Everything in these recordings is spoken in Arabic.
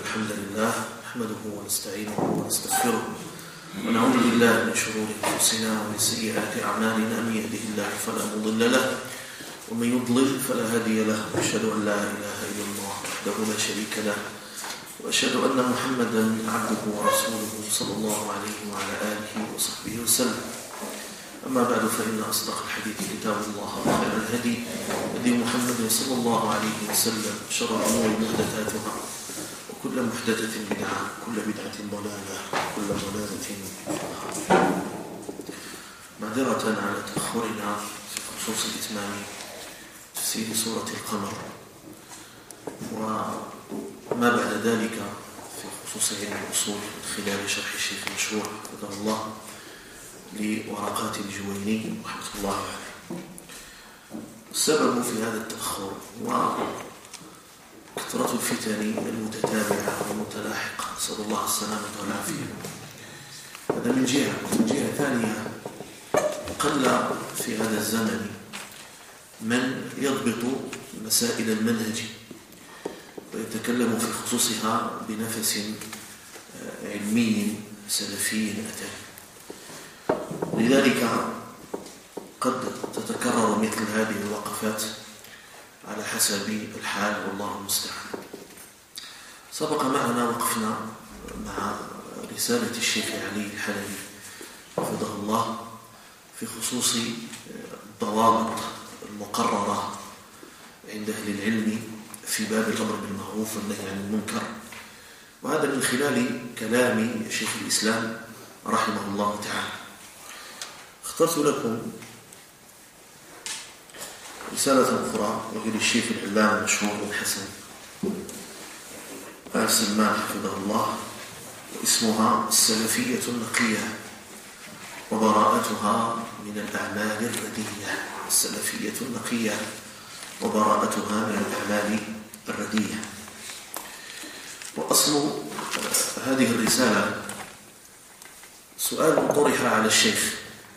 الحمد لله نحمده ونستعينه ونستغفره ونعوذ بالله من شرور أنفسنا ومن سيئات أعمالنا. من يهده الله فلا مضل له ومن يضلل فلا هادي له. أشهد أن لا إله إلا الله وحده لا شريك له وأشهد أن محمدا عبده ورسوله صلى الله عليه وعلى آله وصحبه وسلم. أما بعد فإن أصدق الحديث كتاب الله وخير الهدي هدي محمد صلى الله عليه وسلم. شر الأمور محدثاتها وكل محدثة بدعة وكل بدعة ضلالة وكل ضلالة في النار. معذرة على تأخرنا في خصوص إتمام تفسير سورة القمر وما بعد ذلك في خصوص علم الأصول من خلال شرح الشيخ المشهور حفظه الله لورقات الجويني رحمة الله عليه. السبب في هذا التأخر وكثرة الفتن المتتابعة والمتلاحقة، نسأل الله السلامة والعافية. هذا من جهة ثانية قل في هذا الزمن من يضبط مسائل المنهج ويتكلم في خصوصها بنفس علمي سلفي أتى. لذلك قد تتكرر مثل هذه الوقفات على حسب الحال والله المستعان. سبق معنا وقفنا مع رسالة الشيخ علي الحلبي حفظه الله في خصوص الضوابط المقررة عند أهل العلم في باب الأمر بالمعروف والنهي عن المنكر، وهذا من خلال كلام شيخ الإسلام رحمه الله تعالى. اخترت لكم رسالة أخرى وهي للشيخ العلامة المشهور بن حسن آل سلمان حفظه الله، واسمها السلفية النقية وبراءتها من الأعمال الرديئة. السلفية النقية وبراءتها من الأعمال الرديئة. وأصل هذه الرسالة سؤال طرح على الشيخ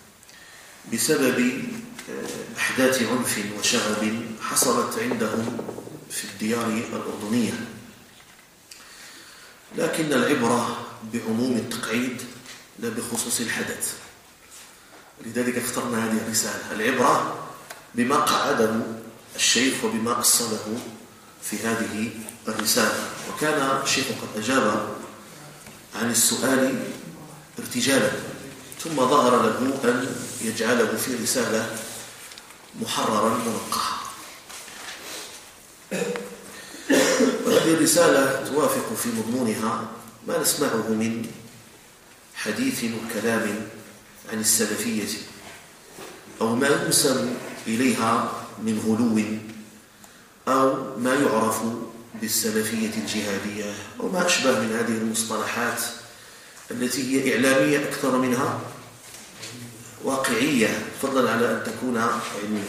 بسبب أحداث عنف وشغب حصلت عندهم في الديار الأردنية، لكن العبرة بعموم التقعيد لا بخصوص الحدث. لذلك اخترنا هذه الرسالة. العبرة بما قعده الشيخ وبما أصله في هذه الرسالة. وكان الشيخ قد أجاب عن السؤال ارتجالا، ثم ظهر له أن يجعله في رسالة محررا منقحا. وهذه الرسالة توافق في مضمونها ما نسمعه من حديث وكلام عن السلفية أو ما ينسب إليها من غلو أو ما يعرف بالسلفية الجهادية أو ما أشبه من هذه المصطلحات التي هي إعلامية أكثر منها واقعية، فضلا على أن تكون علمية.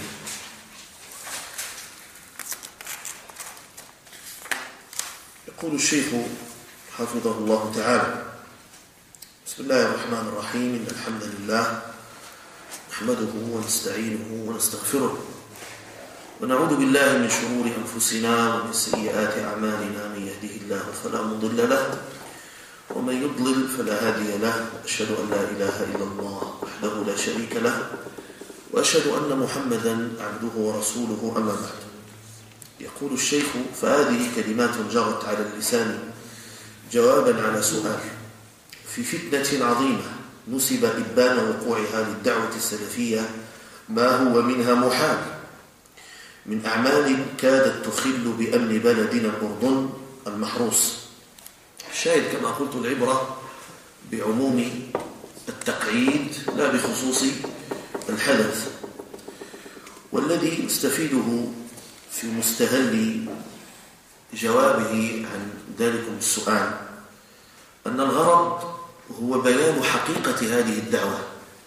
يقول الشيخ حفظه الله تعالى: بسم الله الرحمن الرحيم. إن الحمد لله نحمده ونستعينه ونستغفره ونعوذ بالله من شرور أنفسنا ومن سيئات أعمالنا. من يهده الله فلا مضل له ومن يضلل فلا هادي له. أشهد أن لا إله إلا الله وحده لا شريك له وأشهد أن محمدا عبده ورسوله. أما بعد. يقول الشيخ: فهذه كلمات جرت على اللسان جوابا على سؤال في فتنة عظيمة نسب إبان وقوعها للدعوة السلفية ما هو منها محال من أعمال كادت تخل بأمن بلدنا الأردن المحروس. الشاهد كما قلت العبرة بعموم التقعيد لا بخصوص الحدث. والذي نستفيده في مستهل جوابه عن ذلكم السؤال أن الغرض هو بيان حقيقة هذه الدعوة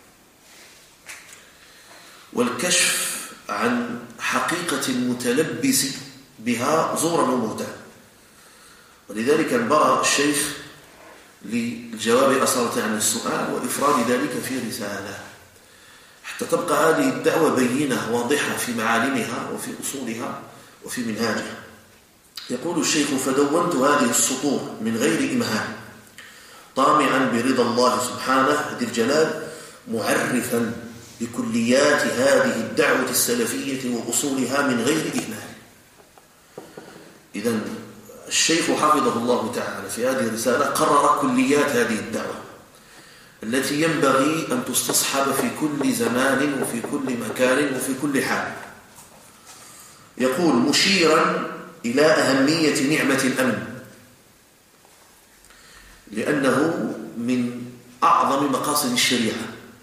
والكشف عن حقيقة المتلبس بها زورا وبهتانا. ولذلك انبرأ الشيخ للجواب أصالة عن السؤال وإفراد ذلك في رسالة حتى تبقى هذه الدعوة بينة واضحة في معالمها وفي أصولها وفي منهاجها. يقول الشيخ: فدونت هذه السطور من غير إمهال طامعا برضا الله سبحانه ذي الجلال، معرفا بكليات هذه الدعوة السلفية وأصولها من غير إهمال. إذن الشيخ حفظه الله تعالى في هذه الرسالة قرر كليات هذه الدعوة التي ينبغي أن تستصحب في كل زمان وفي كل مكان وفي كل حال. يقول مشيرا إلى أهمية نعمة الأمن، لأنه من أعظم مقاصد الشريعة،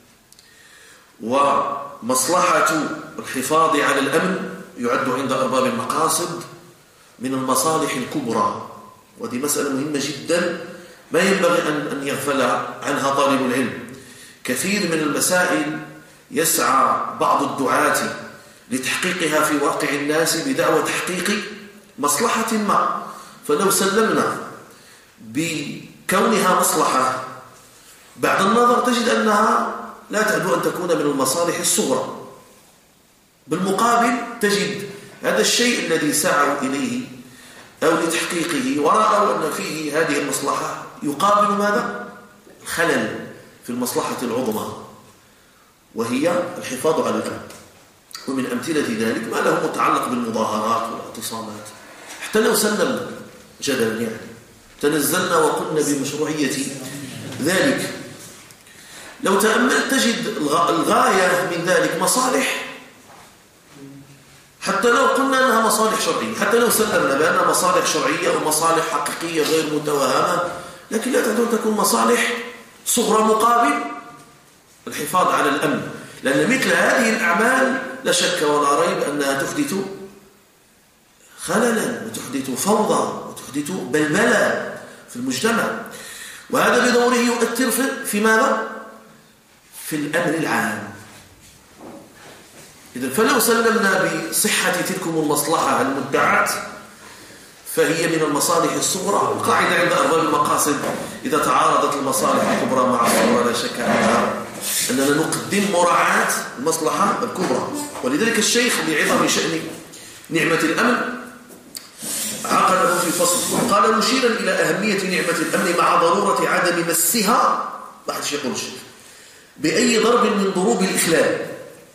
ومصلحة الحفاظ على الأمن يعد عند أرباب المقاصد من المصالح الكبرى، ودي مسألة مهمة جدا ما ينبغي أن يغفل عنها طالب العلم. كثير من المسائل يسعى بعض الدعاة لتحقيقها في واقع الناس بدعوى تحقيق مصلحة ما، فلو سلمنا بكونها مصلحة بعد النظر تجد أنها لا تعدو أن تكون من المصالح الصغرى. بالمقابل تجد هذا الشيء الذي سعوا إليه أو لتحقيقه ورأوا أن فيه هذه المصلحة يقابل ماذا؟ الخلل في المصلحة العظمى وهي الحفاظ على الأمن. ومن أمثلة ذلك ما له متعلق بالمظاهرات والاعتصامات. حتى لو سلمنا جدلا يعني تنزلنا وقلنا بمشروعية ذلك، لو تأملت تجد الغاية من ذلك مصالح، حتى لو قلنا أنها مصالح شرعية، حتى لو سلمنا بأنها مصالح شرعية ومصالح حقيقية غير متوهمة، لكن لا تعد تكون مصالح صغرى مقابل الحفاظ على الأمن، لأن مثل هذه الأعمال لا شك ولا ريب أنها تحدث خللا وتحدث فوضى وتحدث بلبلة في المجتمع، وهذا بدوره يؤثر في ماذا؟ في الأمن العام. إذن فلو سلمنا بصحة تلكم المصلحة المدعاة فهي من المصالح الصغرى. القاعدة عند أرباب المقاصد إذا تعارضت المصالح الكبرى مع الصغرى لا شك أننا نقدم مراعاة المصلحة الكبرى. ولذلك الشيخ لعظم شأن نعمة الأمن عقده في فصل قال مشيرا إلى أهمية نعمة الأمن مع ضرورة عدم مسها، ما حدش يقول شيء، بأي ضرب من ضروب الإخلال.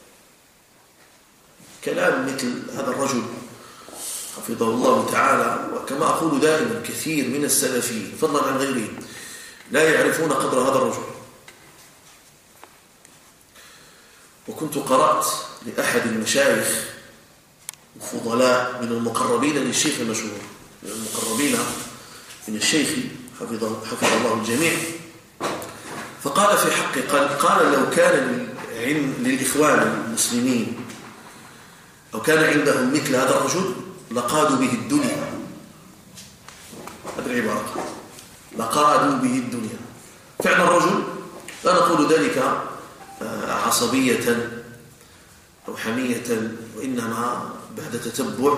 كلام مثل هذا الرجل حفظه الله تعالى، وكما أقول دائما كثير من السلفيين فضلا عن غيرهم لا يعرفون قدر هذا الرجل. وكنت قرأت لأحد المشايخ الفضلاء من المقربين للشيخ المشهور، من المقربين من الشيخ حفظ الله الجميع، فقال في حقه قال لو كان للإخوان المسلمين أو كان عندهم مثل هذا الرجل لقادوا به الدنيا. هذه العبارة، لقادوا به الدنيا. فعلا الرجل لا نقول ذلك عصبية أو حمية، وإنما بعد تتبع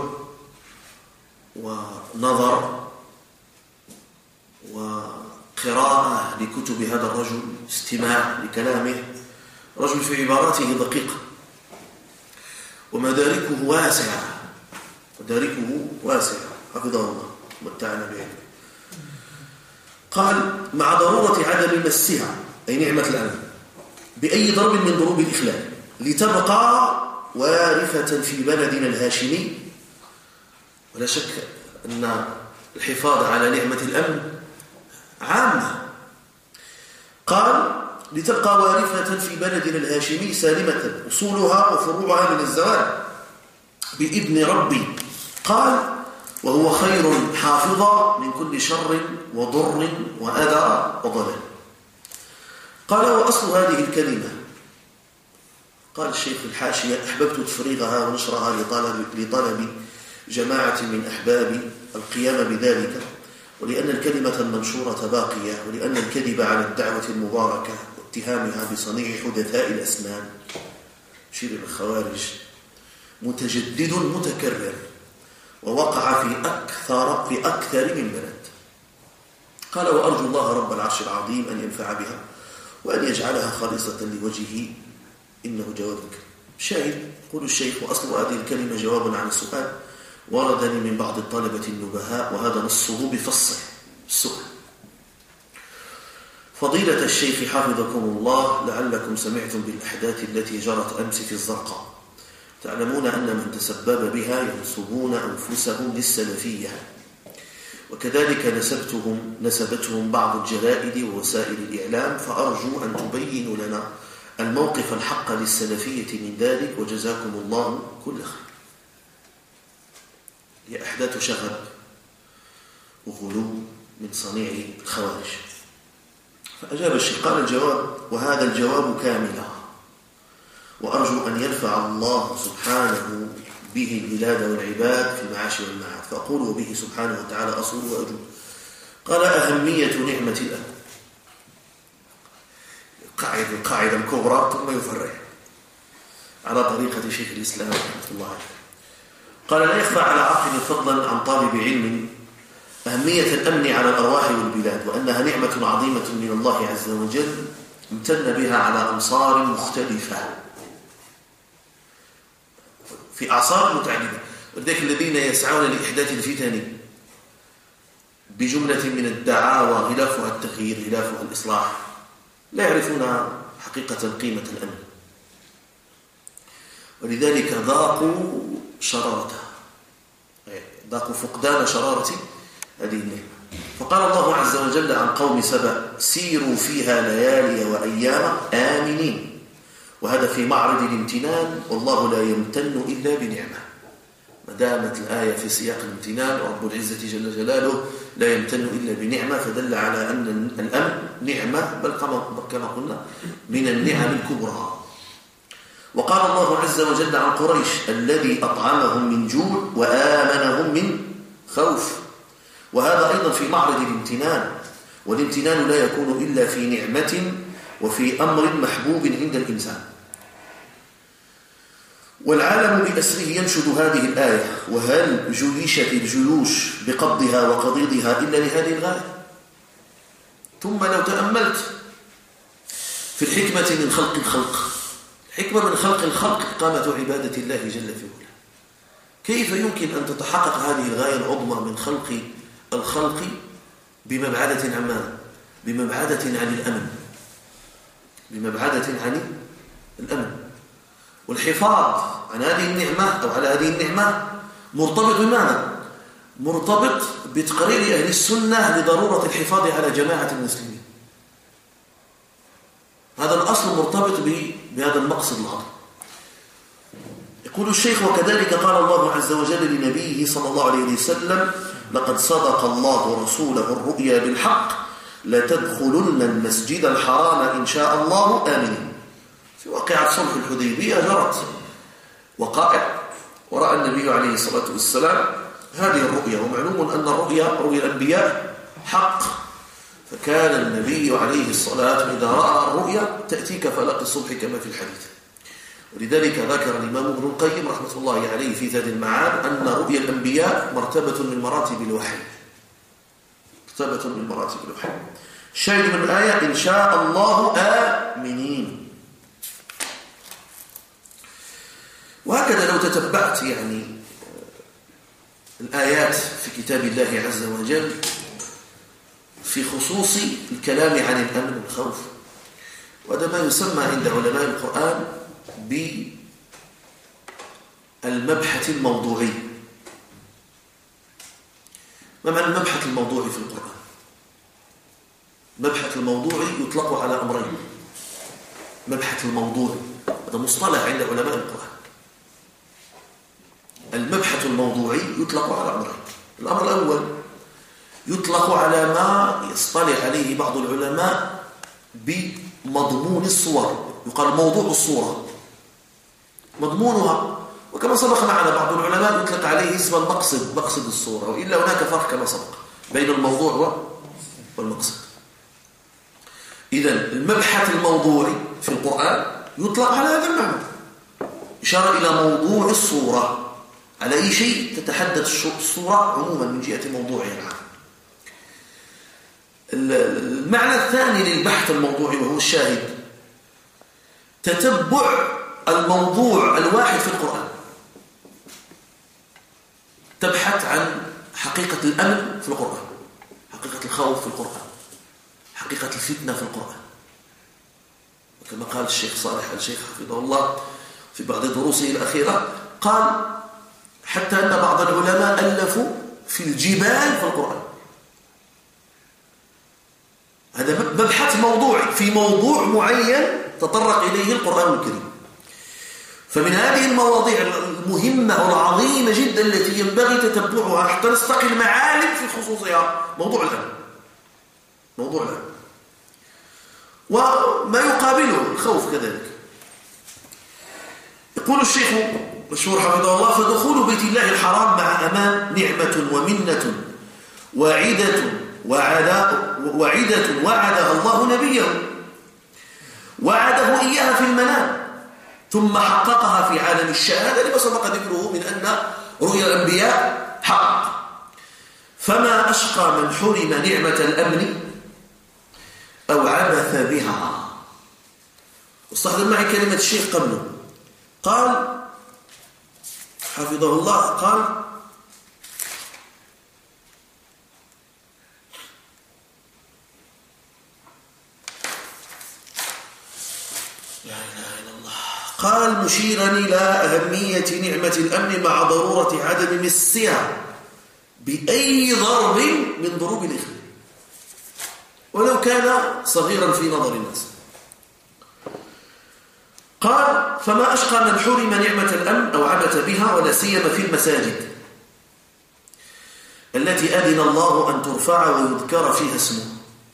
ونظر وقراءة لكتب هذا الرجل، استماع لكلامه. رجل في عباراته دقيقة ومداركه واسعة، حفظه الله ومتعنا به. قال مع ضرورة عدم مسها أي نعمة الأمن بأي ضرب من ضروب الإخلال لتبقى وارثة في بلدنا الهاشمي. ولا شك أن الحفاظ على نعمة الأمن عامة. قال لتبقى وارثة في بلدنا الهاشمي سالمة أصولها وفروعها من الزوال بإذن ربي. قال وهو خير حافظا من كل شر وضر وأذى وضلال. قال وأصل هذه الكلمة، قال الشيخ الحاشية أحببت تفريغها ونشرها لطلب جماعة من أحباب القيام بذلك، ولأن الكلمة المنشورة باقية، ولأن الكذب على الدعوة المباركة واتهامها بصنيع حدثاء الأسنان شير الخوارج متجدد متكرر ووقع في أكثر من بلد. قال وأرجو الله رب العرش العظيم أن ينفع بها وأن يجعلها خالصة لوجهه إنه جواب كريم. شاهد يقول الشيخ وأصل هذه الكلمة جواب عن السؤال، وردني من بعض الطلبة النبهاء وهذا نصه بفصل السؤال. فضيلة الشيخ حفظكم الله، لعلكم سمعتم بالأحداث التي جرت أمس في الزرقاء. تعلمون أن من تسبب بها ينسبون أنفسهم للسلفية، وكذلك نسبتهم بعض الجرائد ووسائل الإعلام، فأرجو أن تبينوا لنا الموقف الحق للسلفية من ذلك، وجزاكم الله كل خير. هي أحداث شغب وغلو من صنيع الخوارج. فأجاب الشيخ قال الجواب، وهذا الجواب كاملا، وأرجو أن يرفع الله سبحانه به البلاد والعباد في المعاش والمعاد. فأقول وبه سبحانه وتعالى أصول وأجود. قال أهمية نعمة الأمن. القاعدة الكبرى ثم يفرع على طريقة شيخ الإسلام رحمه الله عليه. قال لا يخفى على عاقل فضلا عن طالب علم أهمية الأمن على الأرواح والبلاد، وأنها نعمة عظيمة من الله عز وجل امتن بها على أمصار مختلفة في أعصار متعددة. ولذلك الذين يسعون لإحداث الفتن بجملة من الدعاوى غلافها التغيير غلافها الإصلاح لا يعرفون حقيقة قيمة الأمن، ولذلك ذاقوا شرارتها، ذاقوا فقدان شرارة هذه النعمة. فقال الله عز وجل عن قوم سبأ سيروا فيها ليالي وأيام آمنين، وهذا في معرض الامتنان، والله لا يمتن إلا بنعمة. ما دامت الآية في سياق الامتنان ورب العزة جل جلاله لا يمتن إلا بنعمة، فدل على أن الأمن نعمة، بل كما قلنا من النعم الكبرى. وقال الله عز وجل عن قريش الذي أطعمهم من جوع وآمنهم من خوف، وهذا أيضا في معرض الامتنان، والامتنان لا يكون إلا في نعمة وفي أمر محبوب عند الإنسان. والعالم بأسره ينشد هذه الآية، وهل جيشت الجيوش بقبضها وقضيضها إلا لهذه الغاية؟ ثم لو تأملت في الحكمة من خلق الخلق، الحكمة من خلق الخلق إقامة عبادة الله جل في علاه. كيف يمكن أن تتحقق هذه الغاية العظمى من خلق الخلق بمبعدة عن ماذا؟ بمبعدة عن الأمن، بمبعدة عن الأمن. والحفاظ عن هذه النعمة أو على هذه النعمة مرتبط بماذا؟ مرتبط بتقرير أهل السنة لضرورة الحفاظ على جماعة المسلمين. هذا الأصل مرتبط بهذا المقصد العظيم. يقول الشيخ وكذلك قال الله عز وجل لنبيه صلى الله عليه وسلم لقد صدق الله رسوله الرؤيا بالحق لتدخلن المسجد الحرام إن شاء الله آمنين. في واقعة صلح الحديبية جرت وقائع ورأى النبي عليه الصلاة والسلام هذه الرؤيا، ومعلوم أن رؤيا الأنبياء حق، فكان النبي عليه الصلاة إذا رأى الرؤيا تأتي كفلاق الصبح كما في الحديث. ولذلك ذكر الإمام ابن القيم رحمة الله عليه في زاد المعاد أن رؤيا الأنبياء مرتبة من مراتب الوحي، مرتبة من مراتب الوحي. الشاهد من الآية إن شاء الله آمنين. وهكذا لو تتبعت يعني الآيات في كتاب الله عز وجل في خصوص الكلام عن الأمن والخوف، وهذا ما يسمى عند علماء القرآن بالمبحث الموضوعي. ما معنى المبحث الموضوعي في القرآن؟ المبحث الموضوعي يطلق على أمرين. مبحث الموضوعي هذا مصطلح عند علماء القرآن. المبحث الموضوعي يطلق على أمرين. الأمر الأول يطلق على ما يصطلح عليه بعض العلماء بمضمون الصور، يقال موضوع الصورة مضمونها، وكما سبق معنا بعض العلماء يطلق عليه اسم المقصد، مقصد الصورة، وإلا هناك فرق كما سبق بين الموضوع والمقصد. إذن المبحث الموضوعي في القرآن يطلق على هذا المعنى، إشارة إلى موضوع الصورة، على أي شيء تتحدث الصورة عموما من جهة موضوعها العام. المعنى الثاني للبحث الموضوعي وهو الشاهد تتبع الموضوع الواحد في القرآن، بحث عن حقيقة الأمن في القرآن، حقيقة الخوف في القرآن، حقيقة الفتنة في القرآن. وكما قال الشيخ صالح الشيخ حفظه الله في بعض دروسه الأخيرة، قال حتى أن بعض العلماء ألفوا في الجبال في القرآن. هذا مبحث موضوعي في موضوع معين تطرق إليه القرآن الكريم. فمن هذه المواضيع المهمة والعظيمة جدا التي ينبغي تتبعها حتى نستقي المعالم في خصوصها موضوع الأمن. موضوع الأمن وما يقابله الخوف كذلك. يقول الشيخ مشهور حفظه الله: فدخول بيت الله الحرام مع أمان نعمة ومنة وعدة وعدها الله نبيه، وعده إياها في المنام ثم حققها في عالم الشهادة لما سبق ذكره من أن رؤيا الأنبياء حق. فما أشقى من حرم نعمة الأمن أو عبث بها. واستخدم معي كلمة الشيخ قبله، قال حفظه الله، قال لا إله إلا الله، قال مشيرا إلى أهمية نعمة الأمن مع ضرورة عدم مسها بأي ضرب من ضروب الإخوة ولو كان صغيرا في نظر الناس. قال فما أشقى من حرم نعمة الأمن أو عبث بها، ولا سيما في المساجد التي أذن الله أن ترفع ويذكر فيها اسمه.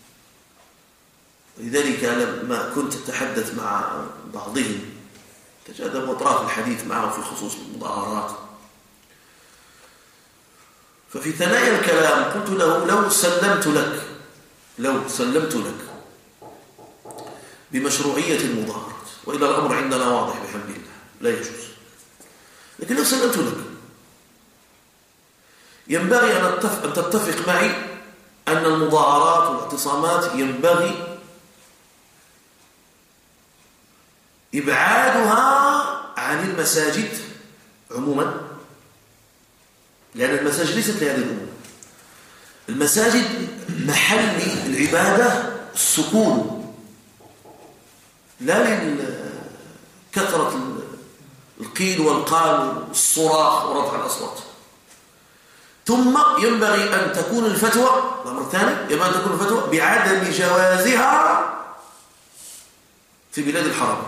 لذلك لما كنت أتحدث مع بعضهم تجاذب أطراف الحديث معه في خصوص المظاهرات، ففي ثنايا الكلام قلت له لو سلمت لك بمشروعية المظاهرات، وإذا الأمر عندنا واضح بحمد الله لا يجوز، لكن لو سلمت لك ينبغي أن تتفق معي أن المظاهرات والاعتصامات ينبغي إبعادها عن المساجد عموما، لأن المساجد ليست لهذه الأمور. المساجد محل العبادة السكون، لا لكثرة القيل والقال والصراخ ورفع الأصوات. ثم ينبغي أن تكون الفتوى، الأمر الثاني ينبغي أن تكون الفتوى بعدم جوازها في بلاد الحرم،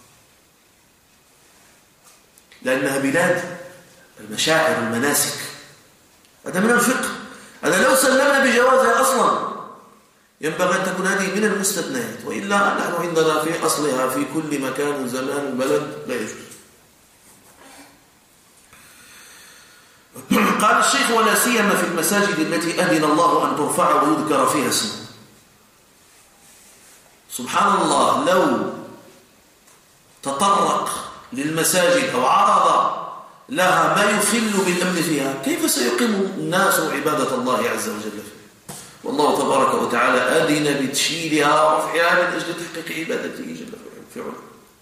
لأنها بلاد المشاعر والمناسك. هذا من الفقه، هذا لو سلمنا بجوازها أصلا ينبغي أن تكون هذه من المستثنيات، وإلا نحن عندنا في أصلها في كل مكان وزمان وبلد لا يجوز. قال الشيخ ولا سيما في المساجد التي أذن الله أن ترفع ويذكر فيها اسمه. سبحان الله، لو تطرق للمساجد أو عرض لها ما يخل بالأمن فيها، كيف سيقيم الناس عبادة الله عز وجل فيها؟ والله تبارك وتعالى أذن بتشييدها ورفعها من أجل تحقيق عبادته جل في علاه.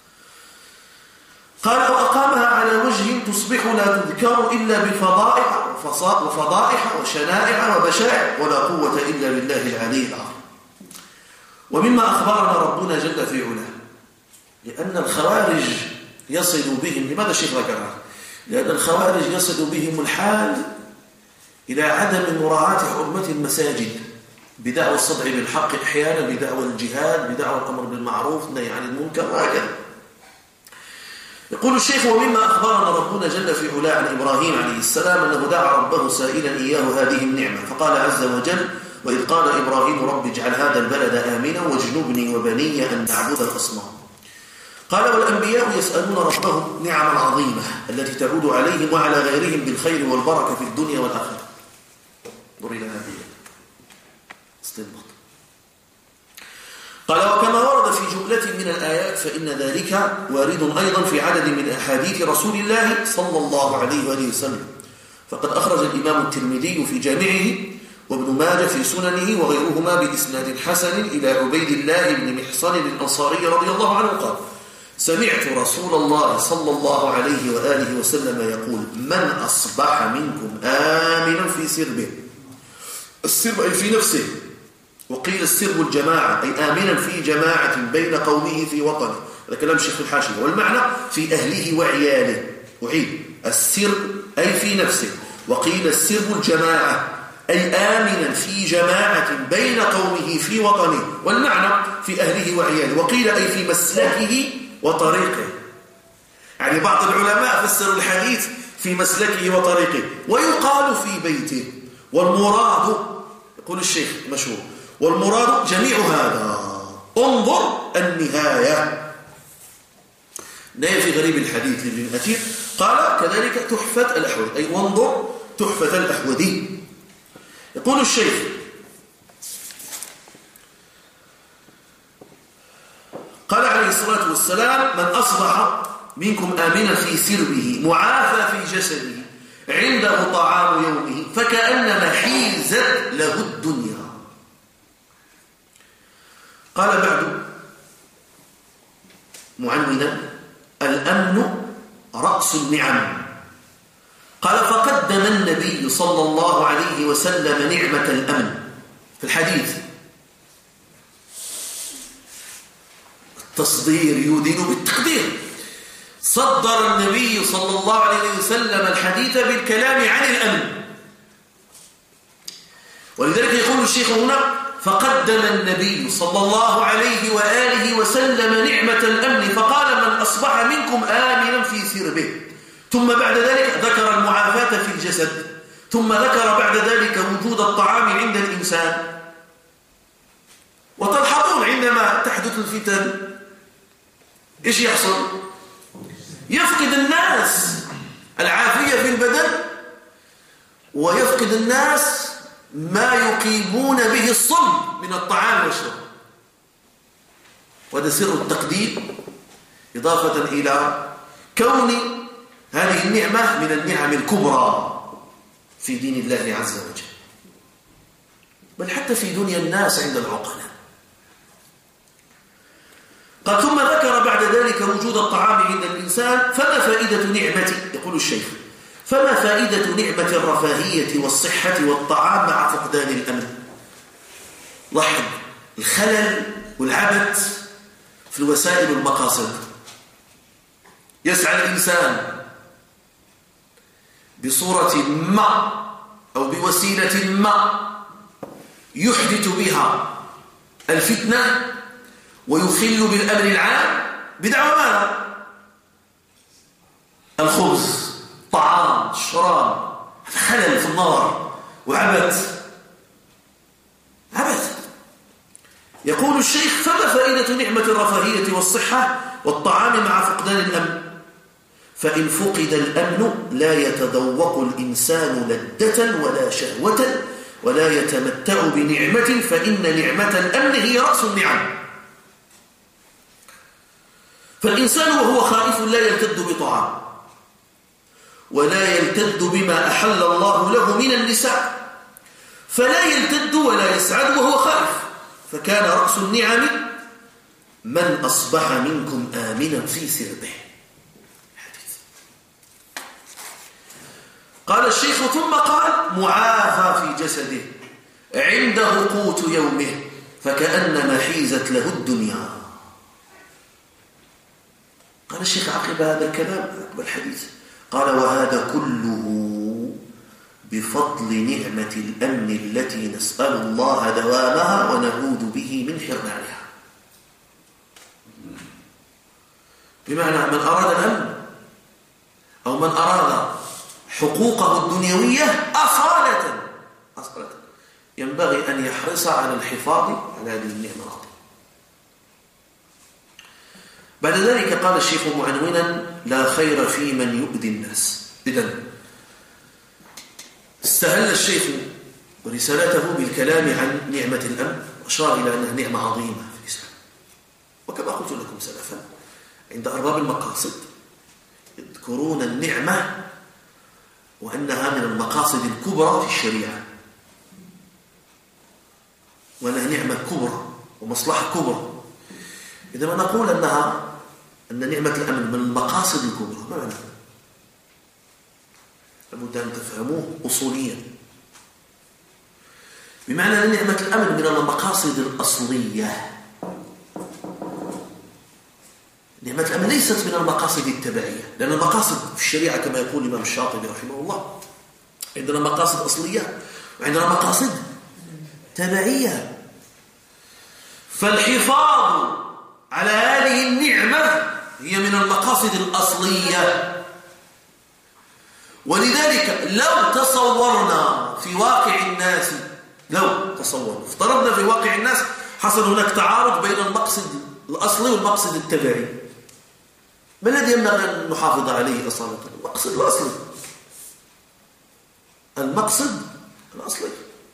قال وأقامها على وجه تصبح لا تذكر إلا بفضائح وفضائح وشنائع وبشائع، ولا قوة إلا بالله العلي العظيم. ومما أخبرنا ربنا جل في علاه، لأن الخوارج يصل بهم، لماذا الشيخ ذكرها؟ لأن الخوارج يصل بهم الحال إلى عدم مراعاة حرمة المساجد بدعوى الصدع بالحق، أحيانا بدعوى الجهاد، بدعوى الأمر بالمعروف والنهي عن المنكر وهكذا. يقول الشيخ ومما أخبرنا ربنا جل في علاه عن إبراهيم عليه السلام أنه دعا ربه سائلا إياه هذه النعمة، فقال عز وجل وإذ قال إبراهيم رب اجعل هذا البلد آمنا واجنبني وبني أن نعبد الأصنام. قال والأنبياء يسألون ربهم نعم العظيمة التي تعود عليهم وعلى غيرهم بالخير والبركة في الدنيا والآخرة. انظر إلى هذه استنبط. قال وكما ورد في جملة من الآيات فإن ذلك وارد أيضا في عدد من أحاديث رسول الله صلى الله عليه وآله وسلم. فقد أخرج الإمام الترمذي في جامعه وابن ماجه في سننه وغيرهما بإسناد حسن إلى عبيد الله بن محصن الأنصاري رضي الله عنه قال سمعت رسول الله صلى الله عليه وآله وسلم يقول من أصبح منكم في سربه. السرب أي في نفسه، وقيل السرب الجماعة أي آمنا في جماعة بين قومه في وطنه. هذا كلام شيخ الحاشية. والمعنى في أهله وعياله. أعيد: السرب أي في نفسه، وقيل السرب الجماعة أي آمنا في جماعة بين قومه في وطنه. والمعنى في أهله وعياله. وقيل أي في مسلكه وطريقه. يعني بعض العلماء فسروا الحديث في مسلكه وطريقه، ويقال في بيته. والمراد، يقول الشيخ مشهور، والمراد جميع هذا. انظر النهاية. نهاية في غريب الحديث لابن أثير. قال كذلك تحفة الأحوذي، أي وانظر تحفة الأحوذي. يقول الشيخ: قال عليه الصلاة والسلام: من أصبح منكم آمنا في سربه معافى في جسده عنده طعام يومه فكأنما حيزت له الدنيا. قال بعد معنونا: الأمن رأس النعم. قال: فقدم النبي صلى الله عليه وسلم نعمة الأمن في الحديث. التصدير يدين بالتقدير. صدر النبي صلى الله عليه وسلم الحديث بالكلام عن الأمن. ولذلك يقول الشيخ هنا: فقدم النبي صلى الله عليه وآله وسلم نعمة الأمن فقال: من أصبح منكم آمنا في سربه. ثم بعد ذلك ذكر المعافاة في الجسد، ثم ذكر بعد ذلك وجود الطعام عند الإنسان. وتلحظون عندما تحدث الفتن إيش يحصل؟ يفقد الناس العافية في البدن، ويفقد الناس ما يقيمون به الصلب من الطعام والشرب. وهذا سر التقدير، إضافة إلى كون هذه النعمة من النعم الكبرى في دين الله عز وجل، بل حتى في دنيا الناس عند العقلاء. قال: ثم ذكر بعد ذلك وجود الطعام عند الإنسان. فما فائدة نعمة، يقول الشيخ، فما فائدة نعمة الرفاهية والصحة والطعام مع فقدان الأمن؟ لاحظ الخلل والعبث في الوسائل والمقاصد. يسعى الإنسان بصورة ما أو بوسيلة ما يحدث بها الفتنة ويخل بالأمن العام بدعوى ماذا؟ الخبز، طعام، الشراب. هذا خلل في النار وعبث. عبث. يقول الشيخ: فما فائدة نعمة الرفاهية والصحة والطعام مع فقدان الأمن؟ فإن فقد الأمن لا يتذوق الإنسان لذة ولا شهوة ولا يتمتع بنعمة، فإن نعمة الأمن هي رأس النعم. فالإنسان وهو خائف لا يلتد بطعام ولا يلتد بما أحل الله له من النساء، فلا يلتد ولا يسعد وهو خائف. فكان رأس النعم من أصبح منكم آمنا في سربه. حديث. قال الشيخ: ثم قال: معافى في جسده عنده قوت يومه فكأنما حيزت له الدنيا. قال الشيخ عقب هذا الكلام، عقب الحديث، قال: وهذا كله بفضل نعمة الأمن التي نسأل الله دوامها ونعوذ به من حرمانها. بمعنى من أراد الأمن أو من أراد حقوقه الدنيوية أصالة ينبغي أن يحرص على الحفاظ على هذه النعمة العظيمة. بعد ذلك قال الشيخ معنونا: لا خير في من يؤذي الناس. إذن استهل الشيخ ورسالته بالكلام عن نعمة الأمن، وأشار إلى أنها نعمة عظيمة في الإسلام. وكما قلت لكم سلفا، عند أرباب المقاصد يذكرون النعمة وأنها من المقاصد الكبرى في الشريعة، وأنها نعمة كبرى ومصلحة كبرى. إذا ما نقول أن نعمة الأمن من المقاصد الكبرى، ما معنى؟ لابد أن تفهموه أصوليا. بمعنى أن نعمة الأمن من المقاصد الأصلية. نعمة الأمن ليست من المقاصد التبعية، لأن المقاصد في الشريعة كما يقول الإمام الشاطبي رحمه الله عندنا مقاصد أصلية وعندنا مقاصد تبعية. فالحفاظ على هذه النعمة هي من المقاصد الأصلية. ولذلك لو تصورنا في واقع الناس، افترضنا في واقع الناس حصل هناك تعارض بين المقصد الأصلي والمقصد التبعي، ما الذي ينبغي أن نحافظ عليه أصالة؟ المقصد الأصلي، المقصد الأصلي.